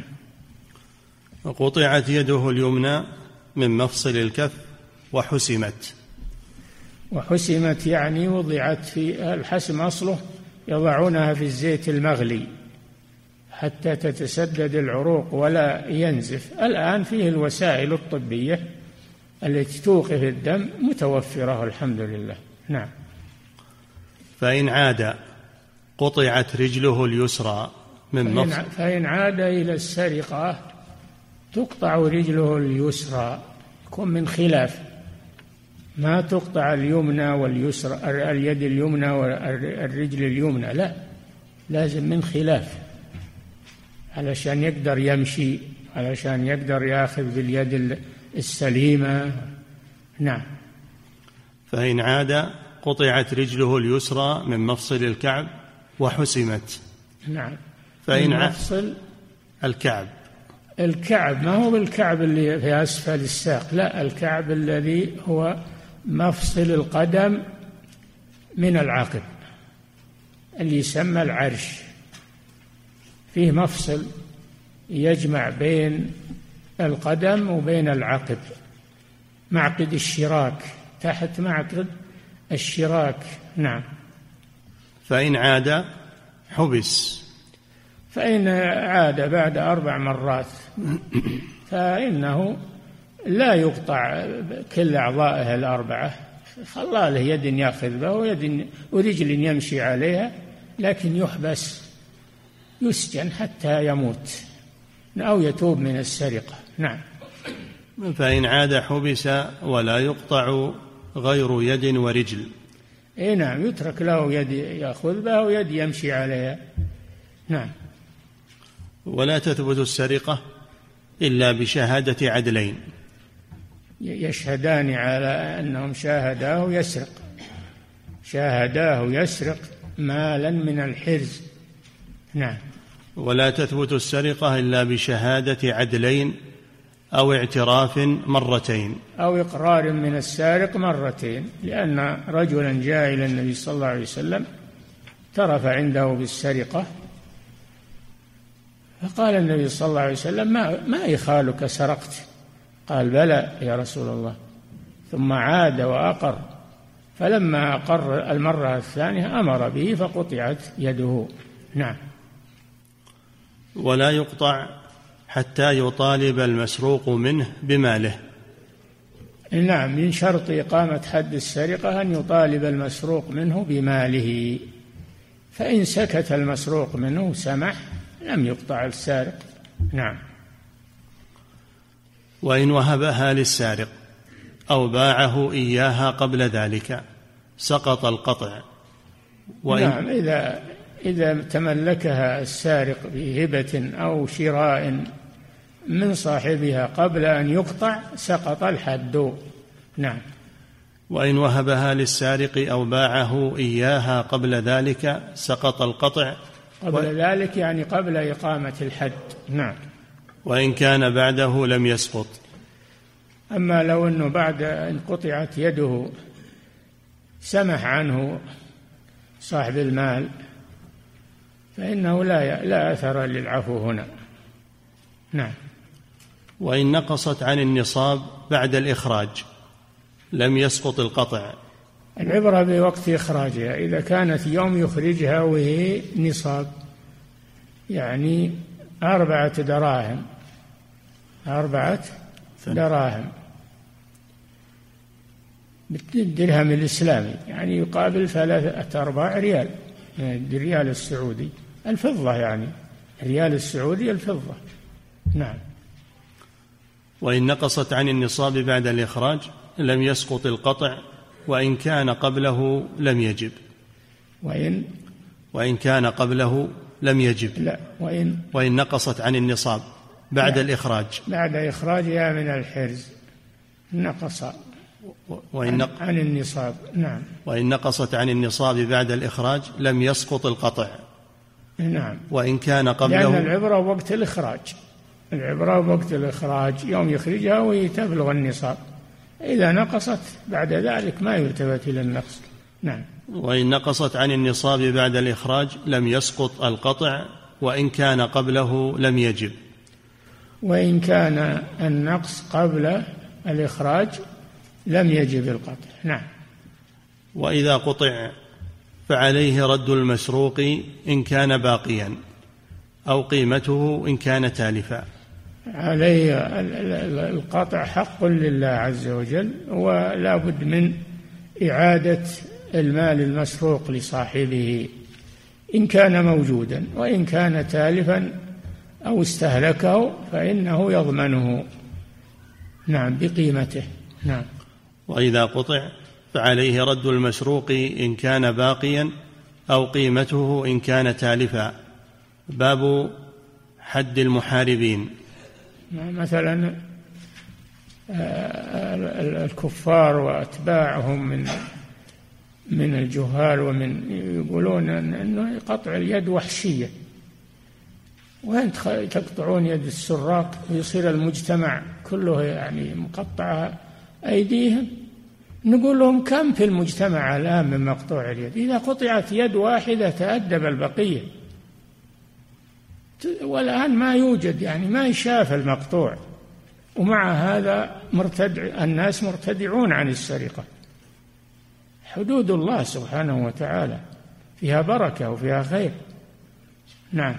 وقطعت يده اليمنى من مفصل الكف وحسمت. وحسمت يعني وضعت في الحسم، أصله يضعونها في الزيت المغلي حتى تتسدد العروق ولا ينزف. الآن فيه الوسائل الطبية التي توقف الدم متوفرة الحمد لله. نعم. فإن عاد قطعت رجله اليسرى من مفصل. فإن عاد إلى السرقة تقطع رجله اليسرى، يكون من خلاف، ما تقطع اليمنى واليسرى، اليد اليمنى والرجل اليمنى، لا، لازم من خلاف علشان يقدر يمشي، علشان يقدر يأخذ باليد السليمة. نعم. فإن عاد قطعت رجله اليسرى من مفصل الكعب وحسمت. نعم. فإن مفصل الكعب، الكعب ما هو بالكعب اللي في أسفل الساق، لا، الكعب الذي هو مفصل القدم من العقب اللي يسمى العرش، فيه مفصل يجمع بين القدم وبين العقب، معقد الشراك، تحت معقد الشراك. نعم. فإن عاد حبس. فإن عاد بعد أربع مرات فإنه لا يقطع كل أعضائه الأربعة، خلى له يد يأخذ بها ويد ورجل يمشي عليها، لكن يحبس، يسجن حتى يموت أو يتوب من السرقة. نعم. فإن عاد حبس ولا يقطع غير يد ورجل. إيه نعم، يترك له يد يأخذ بها ويد يمشي عليها. نعم. ولا تثبت السرقة إلا بشهادة عدلين. يشهدان على أنهم شاهداه يسرق شاهداه يسرق مالا من الحرز. نعم. ولا تثبت السرقة إلا بشهادة عدلين أو اعتراف مرتين أو إقرار من السارق مرتين، لأن رجلا جاء إلى النبي صلى الله عليه وسلم اعترف عنده بالسرقة، فقال النبي صلى الله عليه وسلم ما, ما يخالك سرقت؟ قال بلى يا رسول الله، ثم عاد وأقر، فلما أقر المرة الثانية أمر به فقطعت يده. نعم. ولا يقطع حتى يطالب المسروق منه بماله. نعم، من شرط إقامة حد السرقة أن يطالب المسروق منه بماله، فإن سكت المسروق منه سمح لم يقطع السارق. نعم. وإن وهبها للسارق أو باعه إياها قبل ذلك سقط القطع. وإن نعم، إذا إذا تملكها السارق بهبة أو شراء من صاحبها قبل أن يقطع سقط الحد. نعم. وإن وهبها للسارق أو باعه إياها قبل ذلك سقط القطع. قبل و... ذلك يعني قبل إقامة الحد. نعم. وإن كان بعده لم يسقط. أما لو أنه بعد أن قطعت يده سمح عنه صاحب المال فإنه لا لا أثر للعفو هنا. نعم. وإن نقصت عن النصاب بعد الإخراج لم يسقط القطع. العبرة بوقت إخراجها، إذا كانت يوم يخرجها وهي نصاب، يعني أربعة دراهم أربعة دراهم بالدرهم الإسلامي، يعني يقابل ثلاثة أرباع ريال، الريال السعودي الفضة، يعني الريال السعودي الفضة. نعم. وإن نقصت عن النصاب بعد الإخراج لم يسقط القطع، وإن كان قبله لم يجب. وإن وإن كان قبله لم يجب. لا، وإن وإن نقصت عن النصاب بعد لا. الإخراج بعد إخراجها من الحرز نقص وإن نق... عن النصاب. نعم. وإن نقصت عن النصاب بعد الإخراج لم يسقط القطع. نعم. وإن كان قبله، لأن العبرة وقت الإخراج، العبرة وقت الإخراج يوم يخرجها وهي تبلغ النصاب، إذا نقصت بعد ذلك ما يلتفت إلى النقص. نعم. وإن نقصت عن النصاب بعد الإخراج لم يسقط القطع، وإن كان قبله لم يجب. وإن كان النقص قبل الإخراج لم يجب القطع. نعم. وإذا قطع فعليه رد المسروق إن كان باقيا أو قيمته إن كان تالفا. عليه القطع حق لله عز وجل، ولا بد من إعادة المال المسروق لصاحبه إن كان موجودا، وإن كان تالفا أو استهلكه فإنه يضمنه. نعم، بقيمته. نعم. وإذا قطع فعليه رد المسروق إن كان باقيا أو قيمته إن كان تالفا. باب حد المحاربين. مثلا الكفار وأتباعهم من من الجهال، ومن يقولون أنه قطع اليد وحشية، وأنت تقطعون يد السراق ويصير المجتمع كله يعني مقطع أيديهم. نقول لهم كم في المجتمع الآن من مقطوع اليد؟ إذا قطعت يد واحدة تأدب البقية، والآن ما يوجد، يعني ما يشاف المقطوع، ومع هذا مرتدع الناس مرتدعون عن السرقة. حدود الله سبحانه وتعالى فيها بركة وفيها خير. نعم.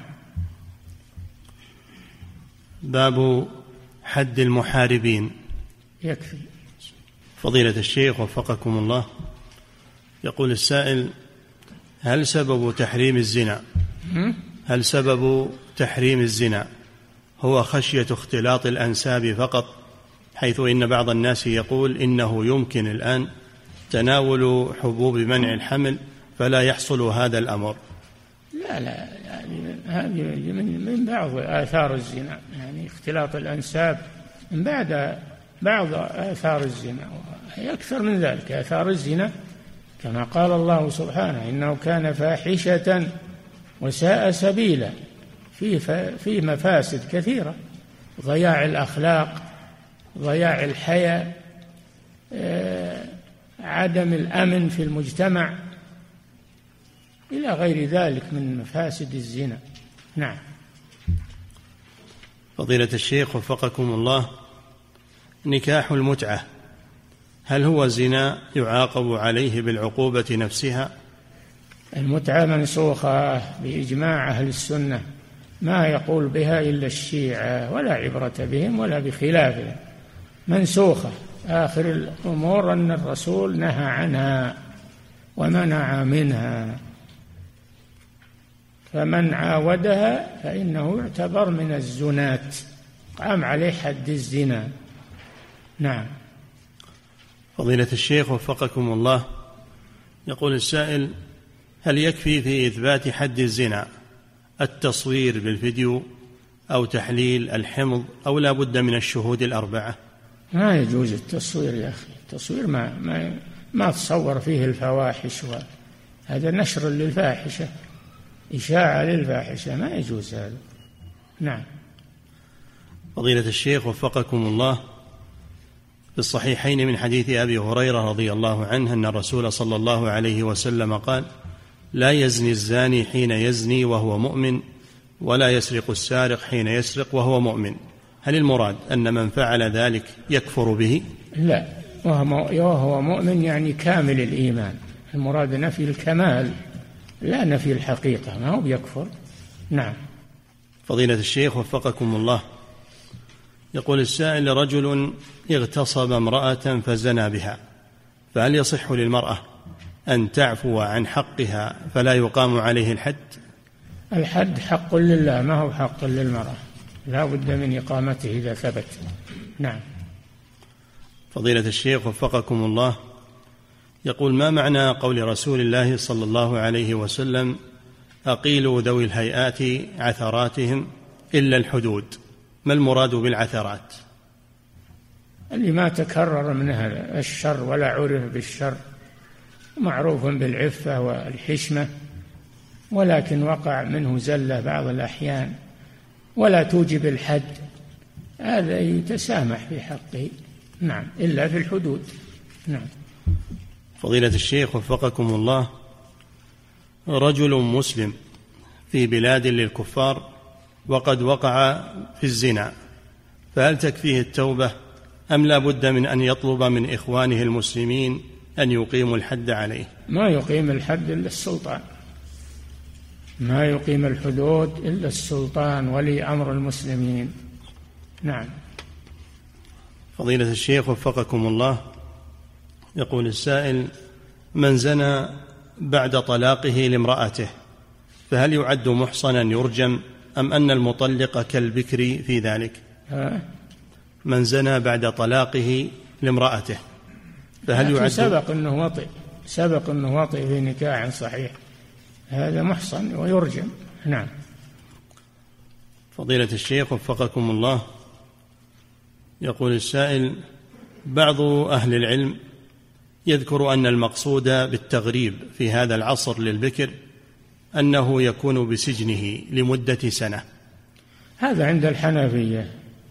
باب حد المحاربين. يكفي. فضيلة الشيخ وفقكم الله، يقول السائل: هل سبب تحريم الزنا هل سبب تحريم الزنا هو خشية اختلاط الأنساب فقط، حيث إن بعض الناس يقول إنه يمكن الآن تناول حبوب منع الحمل فلا يحصل هذا الأمر؟ لا لا يعني هذه من بعض آثار الزنا، يعني اختلاط الأنساب من بعد بعض آثار الزنا، هي أكثر من ذلك. آثار الزنا كما قال الله سبحانه إنه كان فاحشة وساء سبيلا، في في مفاسد كثيرة، ضياع الأخلاق، ضياع الحياة، عدم الأمن في المجتمع، إلى غير ذلك من مفاسد الزنا. نعم. فضيلة الشيخ وفقكم الله، نكاح المتعة هل هو زنا يعاقب عليه بالعقوبة نفسها؟ المتعة منسوخة بإجماع أهل السنة، ما يقول بها إلا الشيعة، ولا عبرة بهم ولا بخلافهم، منسوخة. آخر الأمور أن الرسول نهى عنها ومنع منها، فمن عاودها فإنه يعتبر من الزنات، قام عليه حد الزنا. نعم. فضيلة الشيخ وفقكم الله، يقول السائل: هل يكفي في إثبات حد الزنا التصوير بالفيديو أو تحليل الحمض أو لا بد من الشهود الأربعة؟ ما يجوز التصوير يا أخي، التصوير ما ما ما تصور فيه الفواحش، هذا نشر للفاحشة، إشاعة للفاحشة، ما يجوز هذا. نعم. فضيلة الشيخ وفقكم الله، في الصحيحين من حديث أبي هريرة رضي الله عنه أن الرسول صلى الله عليه وسلم قال: لا يزني الزاني حين يزني وهو مؤمن، ولا يسرق السارق حين يسرق وهو مؤمن. هل المراد أن من فعل ذلك يكفر به؟ لا، وهو مؤمن يعني كامل الإيمان، المراد نفي الكمال لا نفي الحقيقة، ما هو بيكفر. نعم. فضيلة الشيخ وفقكم الله، يقول السائل: رجل اغتصب امرأة فزنى بها، فهل يصح للمرأة أن تعفو عن حقها فلا يقام عليه الحد؟ الحد حق لله، ما هو حق للمرأة، لا بد من إقامته إذا ثبت. نعم. فضيلة الشيخ وفقكم الله، يقول: ما معنى قول رسول الله صلى الله عليه وسلم: أقيلوا ذوي الهيئات عثراتهم إلا الحدود؟ ما المراد بالعثرات؟ اللي ما تكرر منها الشر ولا عرف بالشر، معروف بالعفة والحشمة، ولكن وقع منه زلة بعض الأحيان ولا توجب الحد، هذا يتسامح في حقه. نعم، إلا في الحدود. نعم. فضيلة الشيخ وفقكم الله، رجل مسلم في بلاد للكفار وقد وقع في الزنا، فهل تكفيه التوبة أم لا بد من أن يطلب من إخوانه المسلمين أن يقيموا الحد عليه؟ ما يقيم الحد إلا السلطان، ما يقيم الحدود إلا السلطان ولي أمر المسلمين. نعم. فضيلة الشيخ وفقكم الله، يقول السائل: من زنى بعد طلاقه لامرأته فهل يعد محصنا يرجم أم أن المطلق كالبكر في ذلك؟ ها؟ من زنى بعد طلاقه لامرأته فهل يعد؟ سبق أنه وطئ، سبق أنه وطئ في نكاح صحيح، هذا محصن ويرجم. نعم. فضيلة الشيخ وفقكم الله، يقول السائل: بعض أهل العلم يذكر أن المقصود بالتغريب في هذا العصر للبكر أنه يكون بسجنه لمدة سنة، هذا عند الحنفية،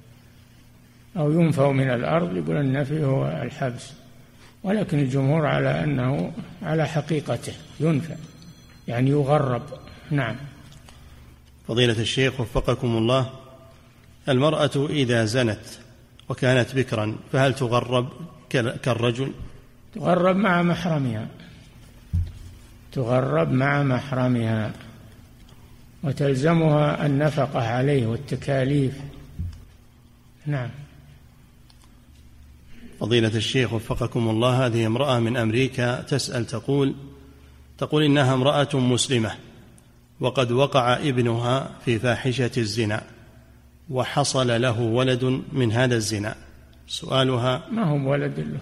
أو ينفى من الأرض، يقول النفي هو الحبس، ولكن الجمهور على أنه على حقيقته ينفى، يعني يغرب. نعم. فضيلة الشيخ وفقكم الله، المرأة إذا زنت وكانت بكرا فهل تغرب كالرجل؟ تغرب مع محرمها، تغرب مع محرمها، وتلزمها النفقة عليه والتكاليف. نعم. فضيلة الشيخ وفقكم الله، هذه امرأة من أمريكا تسأل، تقول تقول إنها امرأة مسلمة وقد وقع ابنها في فاحشة الزنا وحصل له ولد من هذا الزنا، سؤالها: ما هو ولد له،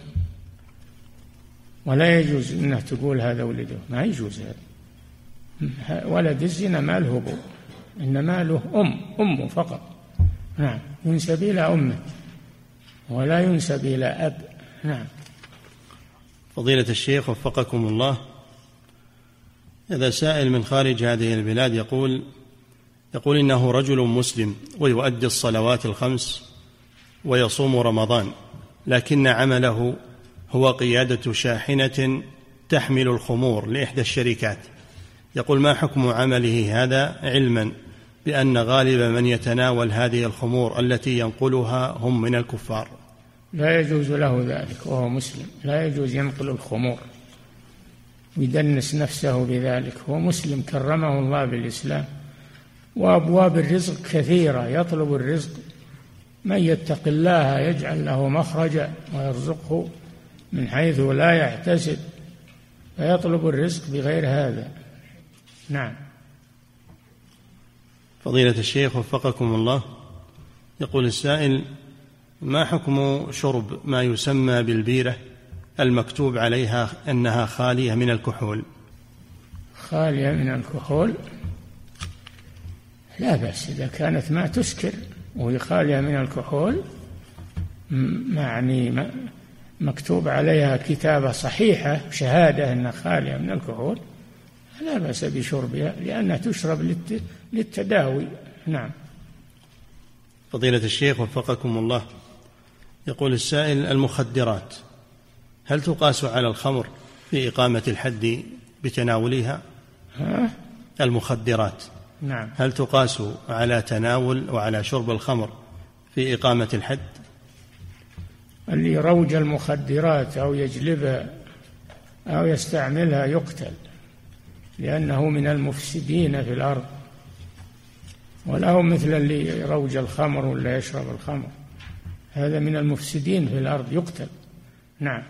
ولا يجوز أنها تقول هذا ولده، ما يجوز هذا، ولد الزنا ما له أبو، إنما له أم، أمه فقط. نعم، ينسب إلى أمه، ولا ينسب إلى أب. نعم. فضيلة الشيخ وفقكم الله، هذا سائل من خارج هذه البلاد يقول يقول إنه رجل مسلم ويؤدي الصلوات الخمس ويصوم رمضان، لكن عمله هو قيادة شاحنة تحمل الخمور لإحدى الشركات. يقول: ما حكم عمله هذا علما بأن غالب من يتناول هذه الخمور التي ينقلها هم من الكفار؟ لا يجوز له ذلك وهو مسلم، لا يجوز ينقل الخمور ويدنس نفسه بذلك. هو مسلم كرمه الله بالإسلام، وأبواب الرزق كثيرة، يطلب الرزق. من يتق الله يجعل له مخرجا ويرزقه من حيث لا يحتسب، فيطلب الرزق بغير هذا. نعم. فضيلة الشيخ وفقكم الله، يقول السائل: ما حكم شرب ما يسمى بالبيرة المكتوب عليها أنها خالية من الكحول؟ خالية من الكحول لا بأس إذا كانت ما تسكر وهي خالية من الكحول، يعني مكتوب عليها كتابة صحيحة شهادة أنها خالية من الكحول، لا بأس بشربها لأنها تشرب للتداوي. نعم. فضيلة الشيخ وفقكم الله، يقول السائل: المخدرات هل تقاس على الخمر في إقامة الحد بتناولها؟ ها؟ المخدرات نعم. هل تقاس على تناول وعلى شرب الخمر في إقامة الحد؟ اللي يروج المخدرات أو يجلبها أو يستعملها يقتل، لأنه من المفسدين في الأرض، ولا هو مثل اللي يروج الخمر ولا يشرب الخمر، هذا من المفسدين في الأرض يقتل. نعم.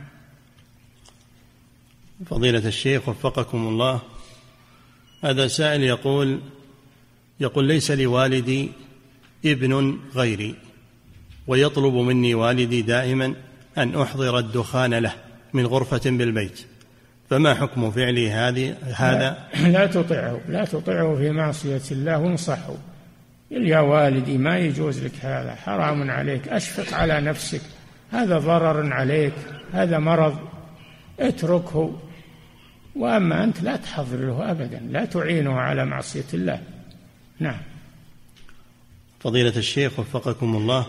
فضيلة الشيخ وفقكم الله، هذا سائل يقول يقول ليس لوالدي ابن غيري، ويطلب مني والدي دائما أن أحضر الدخان له من غرفة بالبيت، فما حكم فعلي هذه هذا؟ لا, لا تطيعه لا تطيعه في معصية الله، وانصحه. يا والدي ما يجوز لك هذا، حرام عليك، أشفق على نفسك، هذا ضرر عليك، هذا مرض، اتركه. وأما أنت لا تحضر له أبدا، لا تعينه على معصية الله. نعم. فضيلة الشيخ وفقكم الله،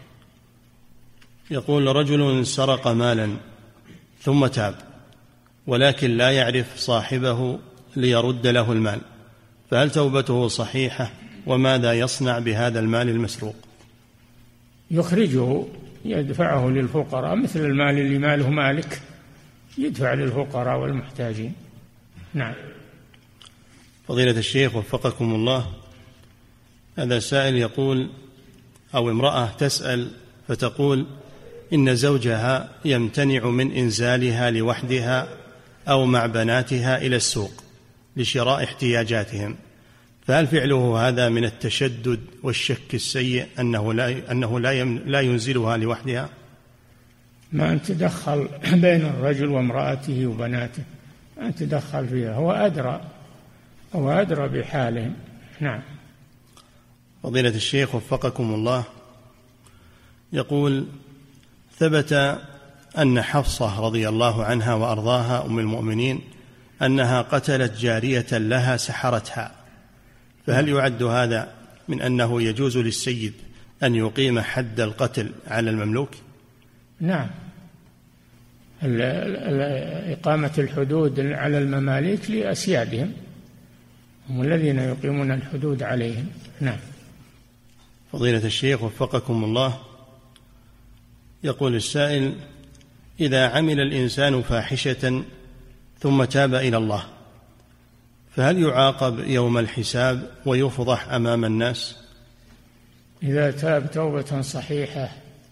يقول: رجل سرق مالا ثم تاب، ولكن لا يعرف صاحبه ليرد له المال، فهل توبته صحيحة؟ وماذا يصنع بهذا المال المسروق؟ يخرجه، يدفعه للفقراء، مثل المال اللي ماله مالك يدفع للفقراء والمحتاجين. نعم. فضيلة الشيخ وفقكم الله، هذا سائل يقول أو امرأة تسأل فتقول إن زوجها يمتنع من إنزالها لوحدها أو مع بناتها إلى السوق لشراء احتياجاتهم، فهل فعله هذا من التشدد والشك السيء أنه لا أنه لا لا ينزلها لوحدها؟ ما أن تدخل بين الرجل وامرأته وبناته، ما أن تدخل فيها، هو أدرى هو أدرى بحالهم. نعم. فضيلة الشيخ وفقكم الله، يقول: ثبت أن حفصة رضي الله عنها وأرضاها أم المؤمنين أنها قتلت جارية لها سحرتها، فهل يعد هذا من أنه يجوز للسيد أن يقيم حد القتل على المملوك؟ نعم. إقامة الحدود على المماليك لأسيادهم، هم الذين يقيمون الحدود عليهم. نعم. فضيلة الشيخ وفقكم الله، يقول السائل: إذا عمل الإنسان فاحشة ثم تاب إلى الله، فهل يعاقب يوم الحساب ويفضح أمام الناس؟ إذا تاب توبة صحيحة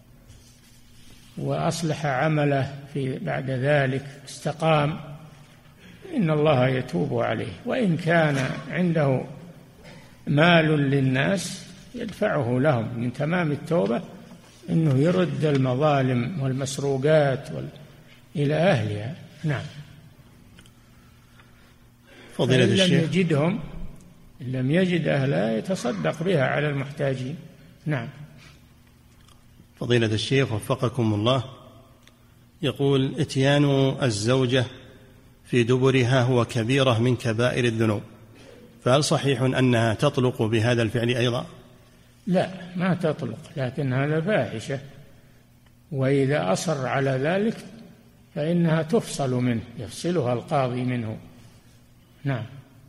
وأصلح عمله في بعد ذلك استقام، إن الله يتوب عليه. وإن كان عنده مال للناس يدفعه لهم، من تمام التوبة إنه يرد المظالم والمسروقات إلى أهلها. نعم. فضيلة الشيخ، إن لم يجدهم إن لم يجد أهلها يتصدق بها على المحتاجين. نعم. فضيلة الشيخ وفقكم الله، يقول: اتيان الزوجة في دبرها هو كبيرة من كبائر الذنوب، فهل صحيح أنها تطلق بهذا الفعل أيضا؟ لا، ما تطلق، لكن هذا فاحشة، وإذا أصر على ذلك فإنها تفصل منه، يفصلها القاضي منه. نعم.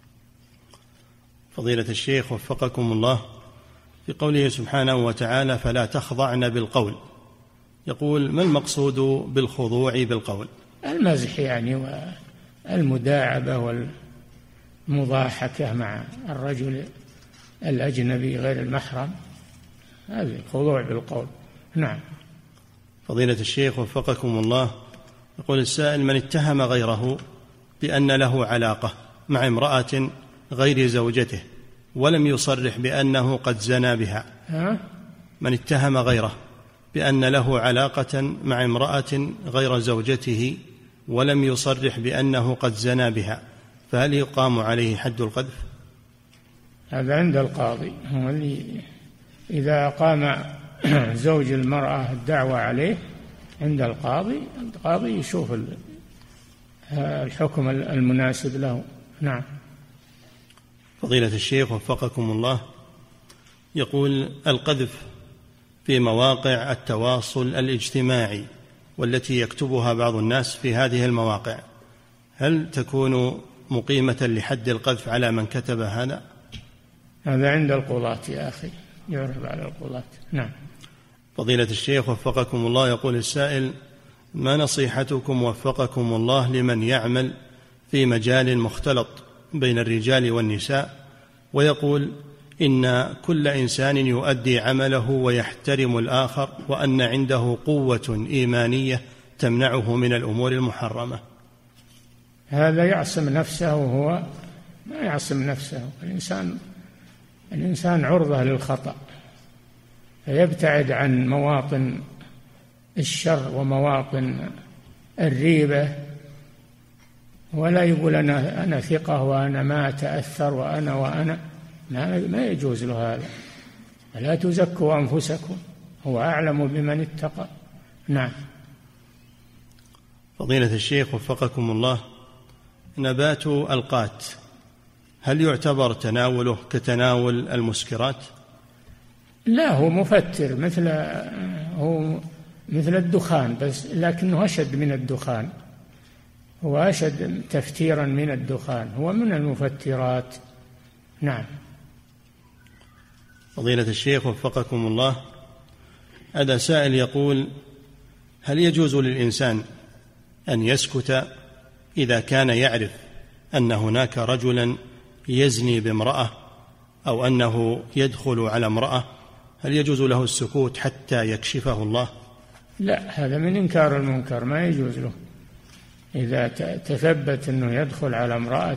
فضيلة الشيخ وفقكم الله، في قوله سبحانه وتعالى: فلا تخضعن بالقول، يقول: ما المقصود بالخضوع بالقول؟ المزح يعني، والمداعبة والمضاحكة مع الرجل الأجنبي غير المحرم، هذا الخضوع بالقول. نعم. فضيلة الشيخ وفقكم الله، يقول السائل: من اتهم غيره بأن له علاقة مع امرأة غير زوجته ولم يصرح بأنه قد زنى بها. ها؟ من اتهم غيره بأن له علاقة مع امرأة غير زوجته ولم يصرح بأنه قد زنى بها، فهل يقام عليه حد القذف؟ هذا عند القاضي، هو اللي إذا قام زوج المرأة الدعوة عليه عند القاضي، القاضي يشوف الحكم المناسب له. نعم. فضيلة الشيخ وفقكم الله، يقول: القذف في مواقع التواصل الاجتماعي والتي يكتبها بعض الناس في هذه المواقع، هل تكون مقيمة لحد القذف على من كتب هذا؟ هذا عند القضاة يا أخي، يعرف على القضاة. نعم. فضيلة الشيخ وفقكم الله، يقول السائل: ما نصيحتكم وفقكم الله لمن يعمل في مجال مختلط بين الرجال والنساء، ويقول إن كل إنسان يؤدي عمله ويحترم الآخر، وأن عنده قوة إيمانية تمنعه من الأمور المحرمة؟ هذا يعصم نفسه، وهو ما يعصم نفسه. الإنسان الإنسان عرضة للخطأ، فيبتعد عن مواطن الشر ومواطن الريبة، ولا يقول أنا أنا ثقة وأنا ما أتأثر وأنا وأنا ما يجوز له هذا. لا تزكوا أنفسكم، هو أعلم بمن اتقى. نعم. فضيلة الشيخ وفقكم الله، نبات القات هل يعتبر تناوله كتناول المسكرات؟ لا، هو مفتر، مثل هو مثل الدخان، بس لكنه أشد من الدخان، هو أشد تفتيرا من الدخان، هو من المفترات. نعم. فضيلة الشيخ وفقكم الله، هذا سائل يقول: هل يجوز للإنسان أن يسكت إذا كان يعرف أن هناك رجلا يزني بامرأة أو أنه يدخل على امرأة؟ هل يجوز له السكوت حتى يكشفه الله؟ لا، هذا من إنكار المنكر، ما يجوز له. إذا تثبت أنه يدخل على امرأة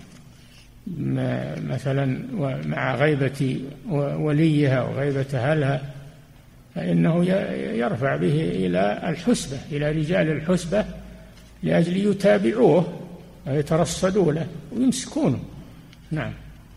مثلا مع غيبة وليها وغيبة أهلها، فإنه يرفع به إلى الحسبة، إلى رجال الحسبة، لأجل يتابعوه ويترصدوا له ويمسكونه. نعم.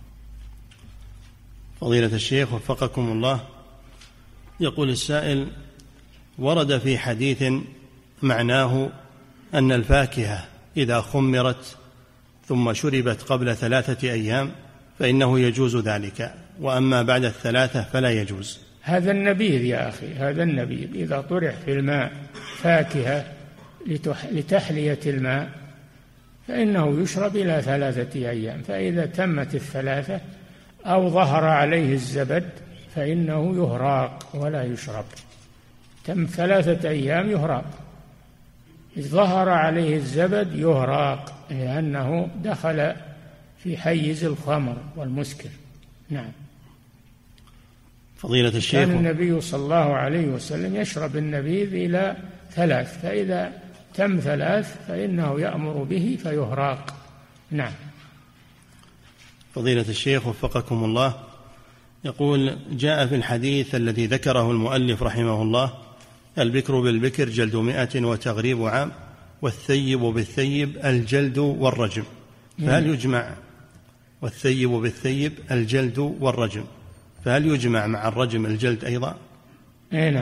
فضيلة الشيخ وفقكم الله، يقول السائل: ورد في حديث معناه أن الفاكهة إذا خمرت ثم شربت قبل ثلاثة أيام فإنه يجوز ذلك، وأما بعد الثلاثة فلا يجوز. هذا النبيذ يا أخي، هذا النبيذ إذا طرح في الماء فاكهة لتحلية الماء فإنه يشرب إلى ثلاثة أيام، فإذا تمت الثلاثة أو ظهر عليه الزبد فإنه يهراق ولا يشرب. تم ثلاثة أيام يهراق، إذ ظهر عليه الزبد يهراق، لأنه دخل في حيز الخمر والمسكر. نعم. فضيلة الشيخ، كان النبي صلى الله عليه وسلم يشرب النبيذ إلى ثلاث، فإذا تم ثلاث فإنه يأمر به فيهراق. نعم. فضيلة الشيخ وفقكم الله، يقول: جاء في الحديث الذي ذكره المؤلف رحمه الله: البكر بالبكر جلد مئة وتغريب عام، والثيب بالثيب الجلد والرجم، فهل يجمع والثيب بالثيب الجلد والرجم فهل يجمع مع الرجم الجلد أيضا؟ اي نعم،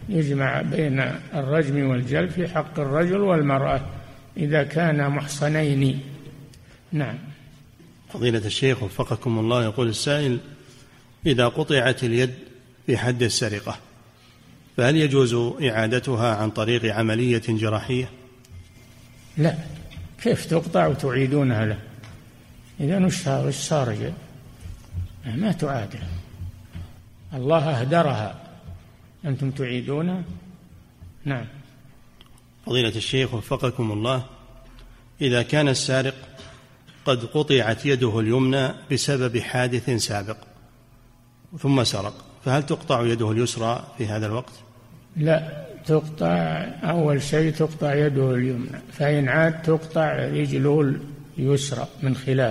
يجمع بين الرجم والجلد في حق الرجل والمرأة إذا كانا محصنين. نعم. فضيلة الشيخ وفقكم الله، يقول السائل: إذا قطعت اليد في حد السرقة فهل يجوز إعادتها عن طريق عملية جراحية؟ لا، كيف تقطع وتعيدونها له؟ إذا وش صار؟ ما تعاد، الله أهدرها، أنتم تعيدونها. نعم. فضيلة الشيخ وفقكم الله، إذا كان السارق قد قطعت يده اليمنى بسبب حادث سابق ثم سرق، فهل تقطع يده اليسرى في هذا الوقت؟ لا، تقطع أول شيء تقطع يده اليمنى، فإن عاد تقطع رجله اليسرى من خلاف،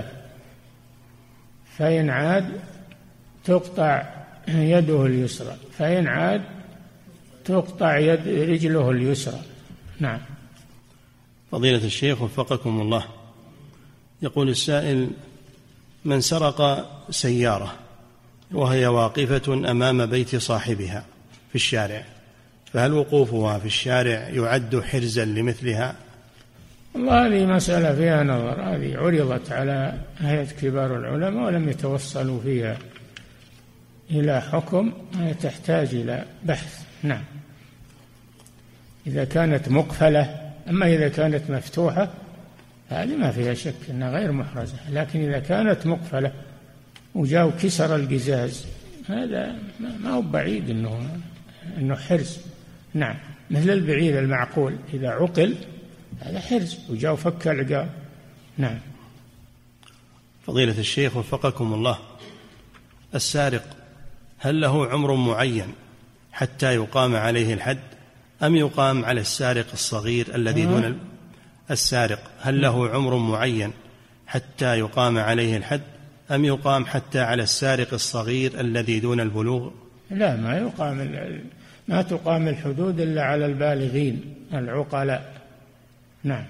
فإن عاد تقطع يده اليسرى، فإن عاد تقطع يد رجله اليسرى. نعم. فضيلة الشيخ وفقكم الله، يقول السائل: من سرق سيارة وهي واقفة أمام بيت صاحبها في الشارع، فهل وقوفها في الشارع يعد حرزا لمثلها؟ والله هذه مسألة فيها نظر، هذه عرضت على هيئة كبار العلماء ولم يتوصلوا فيها إلى حكم، تحتاج إلى بحث. نعم. إذا كانت مقفلة، أما إذا كانت مفتوحة هذه ما فيها شك أنها غير محرزة، لكن إذا كانت مقفلة وجاء كسر القزاز هذا ما هو بعيد أنه أنه حرز. نعم. مثل البعير المعقول إذا عقل هذا حرز وجاء فك العقال. نعم. فضيلة الشيخ وفقكم الله، السارق هل له عمر معين حتى يقام عليه الحد أم يقام على السارق الصغير الذي دون ال... السارق هل له عمر معين حتى يقام عليه الحد أم يقام حتى على السارق الصغير الذي دون البلوغ؟ لا، ما يقام، ما تقام الحدود إلا على البالغين العقلاء. نعم.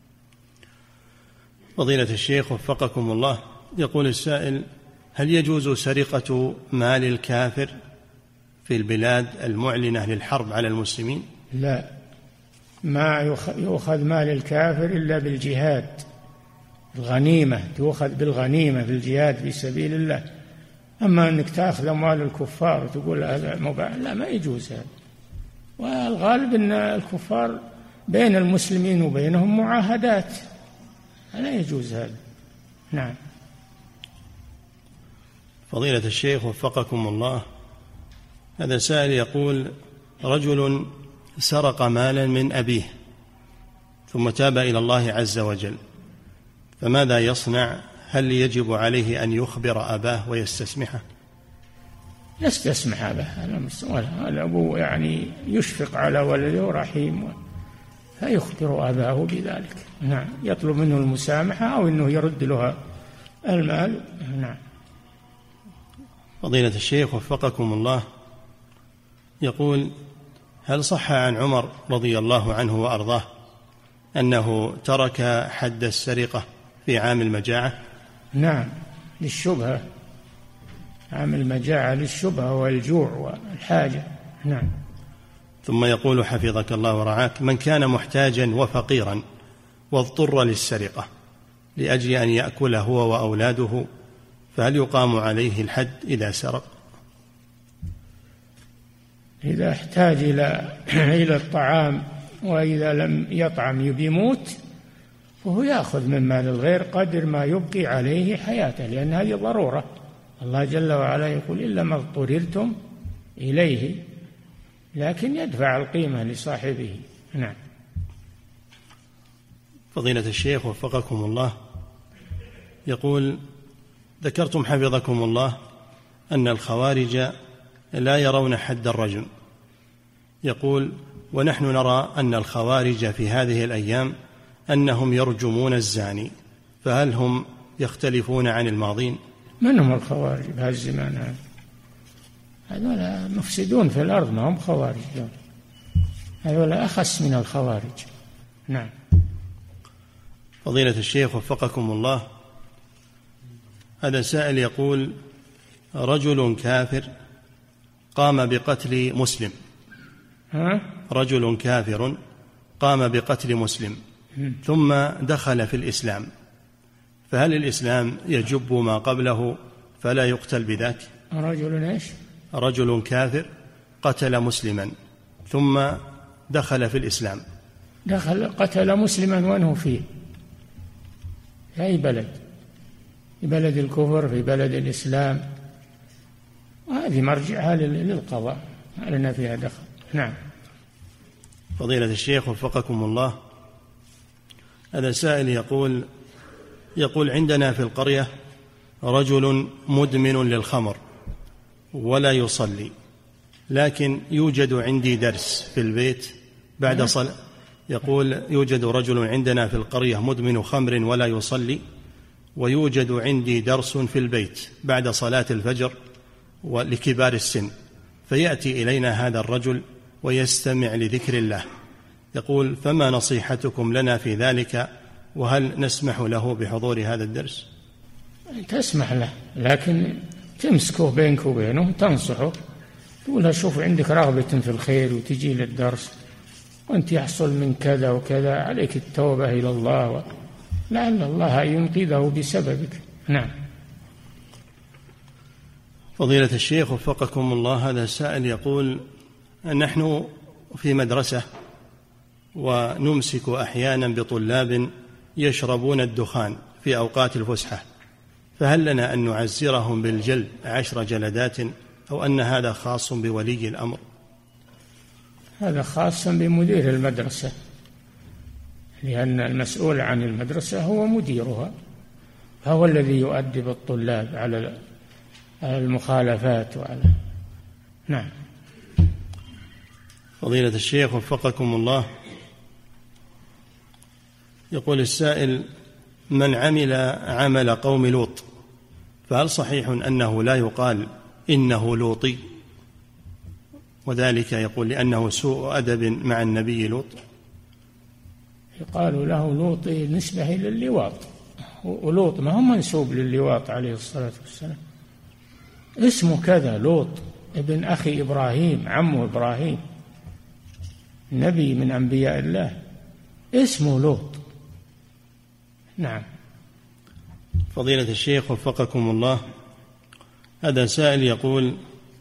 فضيلة الشيخ وفقكم الله، يقول السائل: هل يجوز سرقة مال الكافر في البلاد المعلنة للحرب على المسلمين؟ لا، ما يؤخذ مال الكافر إلا بالجهاد، الغنيمة تؤخذ بالغنيمة في الجهاد في سبيل الله. أما أنك تأخذ أموال الكفار وتقول هذا مباح، لا، ما يجوز هذا. والغالب أن الكفار بين المسلمين وبينهم معاهدات، لا يجوز هذا. نعم. فضيلة الشيخ وفقكم الله، هذا سائل يقول: رجل سرق مالا من أبيه ثم تاب إلى الله عز وجل، فماذا يصنع؟ هل يجب عليه أن يخبر أباه ويستسمحه؟ يستسمح أباه، الأبو يعني يشفق على ولده ورحيم، فيخبر أباه بذلك. نعم. يطلب منه المسامحة أو أنه يرد له المال. نعم. فضيلة الشيخ وفقكم الله، يقول: هل صح عن عمر رضي الله عنه وأرضاه أنه ترك حد السرقة في عام المجاعة؟ نعم، للشبهة، عام المجاعة للشبهة والجوع والحاجة. نعم. ثم يقول حفظك الله ورعاك: من كان محتاجا وفقيرا واضطر للسرقة لأجل أن يأكل هو وأولاده، فهل يقام عليه الحد إذا سرق؟ إذا احتاج إلى إلى الطعام وإذا لم يطعم يموت، فهو يأخذ من مال الغير قدر ما يبقي عليه حياته، لأن هذه ضرورة. الله جل وعلا يقول: إلا ما اضطررتم إليه، لكن يدفع القيمة لصاحبه. نعم. فضيلة الشيخ وفقكم الله، يقول: ذكرتم حفظكم الله أن الخوارج لا يرون حد الرجم، يقول: ونحن نرى أن الخوارج في هذه الأيام أنهم يرجمون الزاني، فهل هم يختلفون عن الماضين؟ من هم الخوارج بهذا الزمان هذا؟ هذولا مفسدون في الأرض، ما هم خوارج، هذولا أخس من الخوارج. نعم. فضيلة الشيخ وفقكم الله، هذا سائل يقول: رجل كافر قام بقتل مسلم ها؟ رجل كافر قام بقتل مسلم ثم دخل في الإسلام، فهل الإسلام يجب ما قبله فلا يقتل بذاك؟ رجل إيش؟ رجل كافر قتل مسلما ثم دخل في الإسلام. دخل قتل مسلما وأنه فيه في أي بلد؟ في بلد الكفر، في بلد الإسلام، وهذه مرجعها للقضاء، ما لنا فيها دخل. نعم. فضيلة الشيخ وفقكم الله، هذا سائل يقول يقول عندنا في القرية رجل مدمن للخمر ولا يصلي، لكن يوجد عندي درس في البيت بعد صلاة. يقول يوجد رجل عندنا في القرية مدمن خمر ولا يصلي، ويوجد عندي درس في البيت بعد صلاة الفجر ولكبار السن، فيأتي إلينا هذا الرجل ويستمع لذكر الله. يقول فما نصيحتكم لنا في ذلك، وهل نسمح له بحضور هذا الدرس؟ تسمح له، لكن تمسكه بينك وبينه، تنصحه، تقول شوف عندك رغبة في الخير وتجي للدرس وأنت يحصل من كذا وكذا، عليك التوبة إلى الله لعل الله ينقذه بسببك. نعم. فضيلة الشيخ وفقكم الله، هذا السائل يقول نحن في مدرسة ونمسك أحيانا بطلاب يشربون الدخان في أوقات الفسحة، فهل لنا أن نعزرهم بالجلد عشر جلدات، أو أن هذا خاص بولي الأمر؟ هذا خاص بمدير المدرسة، لأن المسؤول عن المدرسة هو مديرها، هو الذي يؤدب الطلاب على المخالفات وعلى. نعم. فضيلة الشيخ وفقكم الله، يقول السائل من عمل عمل قوم لوط فهل صحيح أنه لا يقال إنه لوطي؟ وذلك يقول لأنه سوء أدب مع النبي لوط. يقال له لوطي نسبة إلى اللواط، ولوط ما هو منسوب للواط عليه الصلاة والسلام، اسمه كذا لوط ابن أخي إبراهيم، عمه إبراهيم نبي من أنبياء الله، اسمه لوط. نعم. فضيلة الشيخ وفقكم الله، هذا سائل يقول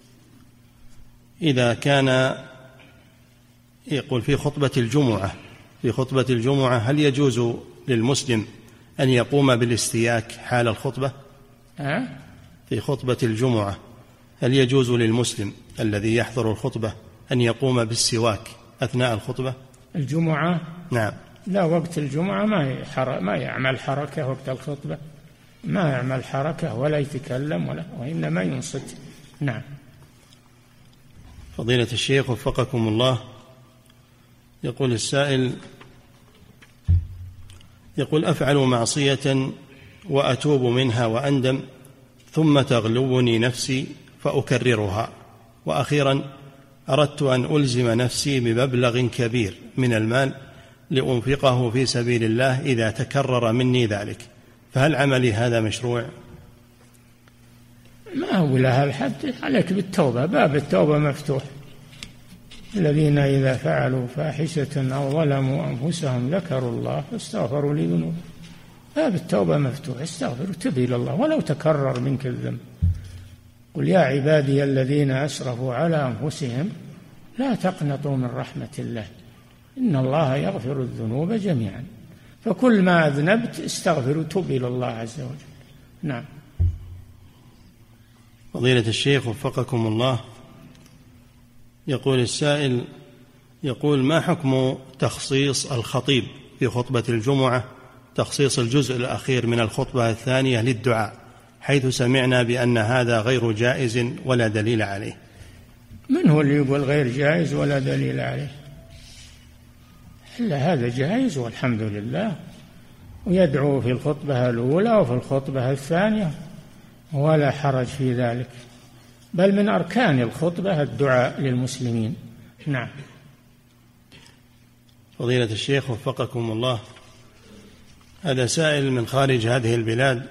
إذا كان يقول في خطبة الجمعة في خطبة الجمعة هل يجوز للمسلم أن يقوم بالاستياك حال الخطبة؟ أه؟ في خطبة الجمعة هل يجوز للمسلم الذي يحضر الخطبة أن يقوم بالسواك أثناء الخطبة؟ الجمعة؟ نعم. لا، وقت الجمعة ما ما يعمل حركة، وقت الخطبة ما يعمل حركة ولا يتكلم ولا، وإنما ينصت. نعم. فضيلة الشيخ وفقكم الله، يقول السائل يقول أفعل معصية وأتوب منها وأندم، ثم تغلبني نفسي فأكررها، وأخيرا أردت أن ألزم نفسي بمبلغ كبير من المال لأنفقه في سبيل الله إذا تكرر مني ذلك، فهل عملي هذا مشروع؟ ما هو لها الحد، عليك بالتوبة، باب التوبة مفتوح. الذين إذا فعلوا فاحشة أو ظلموا أنفسهم ذكروا الله فاستغفروا لذنوبهم، باب التوبة مفتوح، استغفر وتب إلى الله ولو تكرر منك الذنب. قل يا عبادي الذين أسرفوا على أنفسهم لا تقنطوا من رحمة الله إن الله يغفر الذنوب جميعا، فكل ما أذنبت استغفر وتب إلى الله عز وجل. نعم. فضيلة الشيخ وفقكم الله، يقول السائل يقول ما حكم تخصيص الخطيب في خطبة الجمعة، تخصيص الجزء الأخير من الخطبة الثانية للدعاء، حيث سمعنا بأن هذا غير جائز ولا دليل عليه؟ من هو اللي يقول غير جائز ولا دليل عليه؟ إلا هذا جائز والحمد لله، ويدعو في الخطبة الأولى وفي الخطبة الثانية ولا حرج في ذلك، بل من أركان الخطبة الدعاء للمسلمين. نعم. فضيلة الشيخ وفقكم الله، هذا سائل من خارج هذه البلاد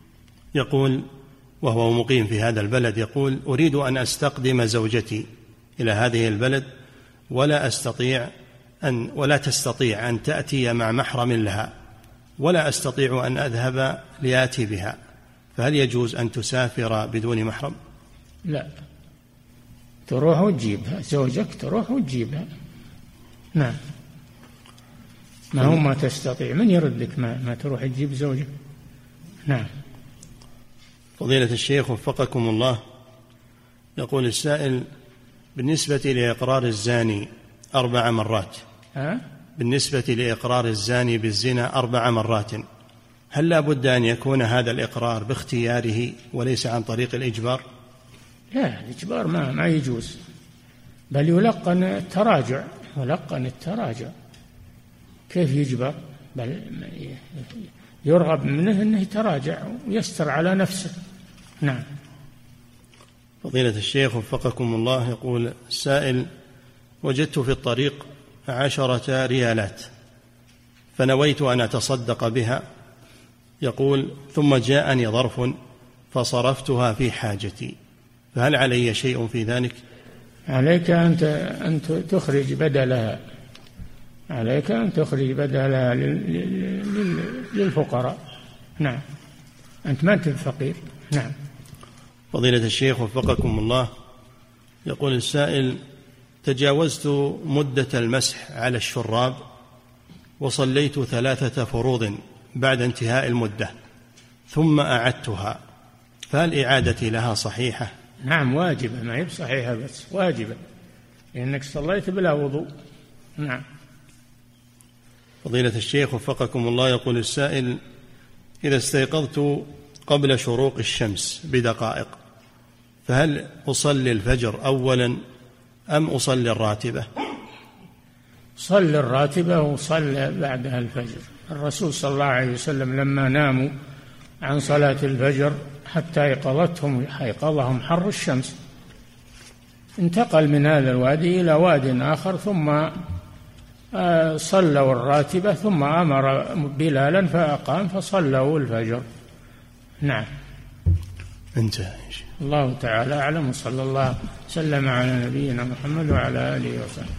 يقول وهو مقيم في هذا البلد، يقول أريد أن أستقدم زوجتي إلى هذه البلد ولا أستطيع أن ولا تستطيع أن تأتي مع محرم لها، ولا أستطيع أن أذهب لآتي بها، فهل يجوز أن تسافر بدون محرم؟ لا، تروح وتجيبها، زوجك تروح وتجيبها. نعم، ما هو ما تستطيع، من يردك ما, ما تروح تجيب زوجك؟ نعم. فضيلة الشيخ وفقكم الله، يقول السائل: بالنسبة لإقرار الزاني أربع مرات ها؟ بالنسبة لإقرار الزاني بالزنا أربع مرات، هل لا بد أن يكون هذا الإقرار باختياره وليس عن طريق الإجبار؟ لا، الإجبار ما, ما يجوز، بل يلقن التراجع، يلقن التراجع. كيف يجبر؟ بل يرغب منه أنه يتراجع ويستر على نفسه. نعم. فضيلة الشيخ وفقكم الله، يقول السائل: وجدت في الطريق عشرة ريالات فنويت أن أتصدق بها، يقول ثم جاءني ظرف فصرفتها في حاجتي، فهل علي شيء في ذلك؟ عليك أن تخرج بدلها، عليك أن تخرج بدلها للفقراء. نعم، أنت ما أنت فقير. نعم. فضيلة الشيخ وفقكم الله، يقول السائل: تجاوزت مدة المسح على الشراب وصليت ثلاثة فروض بعد انتهاء المدة ثم أعدتها، فهل إعادتي لها صحيحة؟ نعم، واجبة، ما هي بصحيحة بس واجبة، لأنك صليت بلا وضوء. نعم. فضيلة الشيخ وفقكم الله، يقول السائل: إذا استيقظت قبل شروق الشمس بدقائق فهل أصلي الفجر أولا أم أصلي الراتبة؟ صل الراتبة وصل بعدها الفجر. الرسول صلى الله عليه وسلم لما ناموا عن صلاة الفجر حتى أيقظتهم أيقظهم حر الشمس، انتقل من هذا الوادي إلى واد آخر ثم صلوا الراتبة ثم أمر بلالا فأقام فصلوا الفجر. نعم. انتهى. الله تعالى أعلم، وصلى الله وسلم على نبينا محمد وعلى آله وصحبه.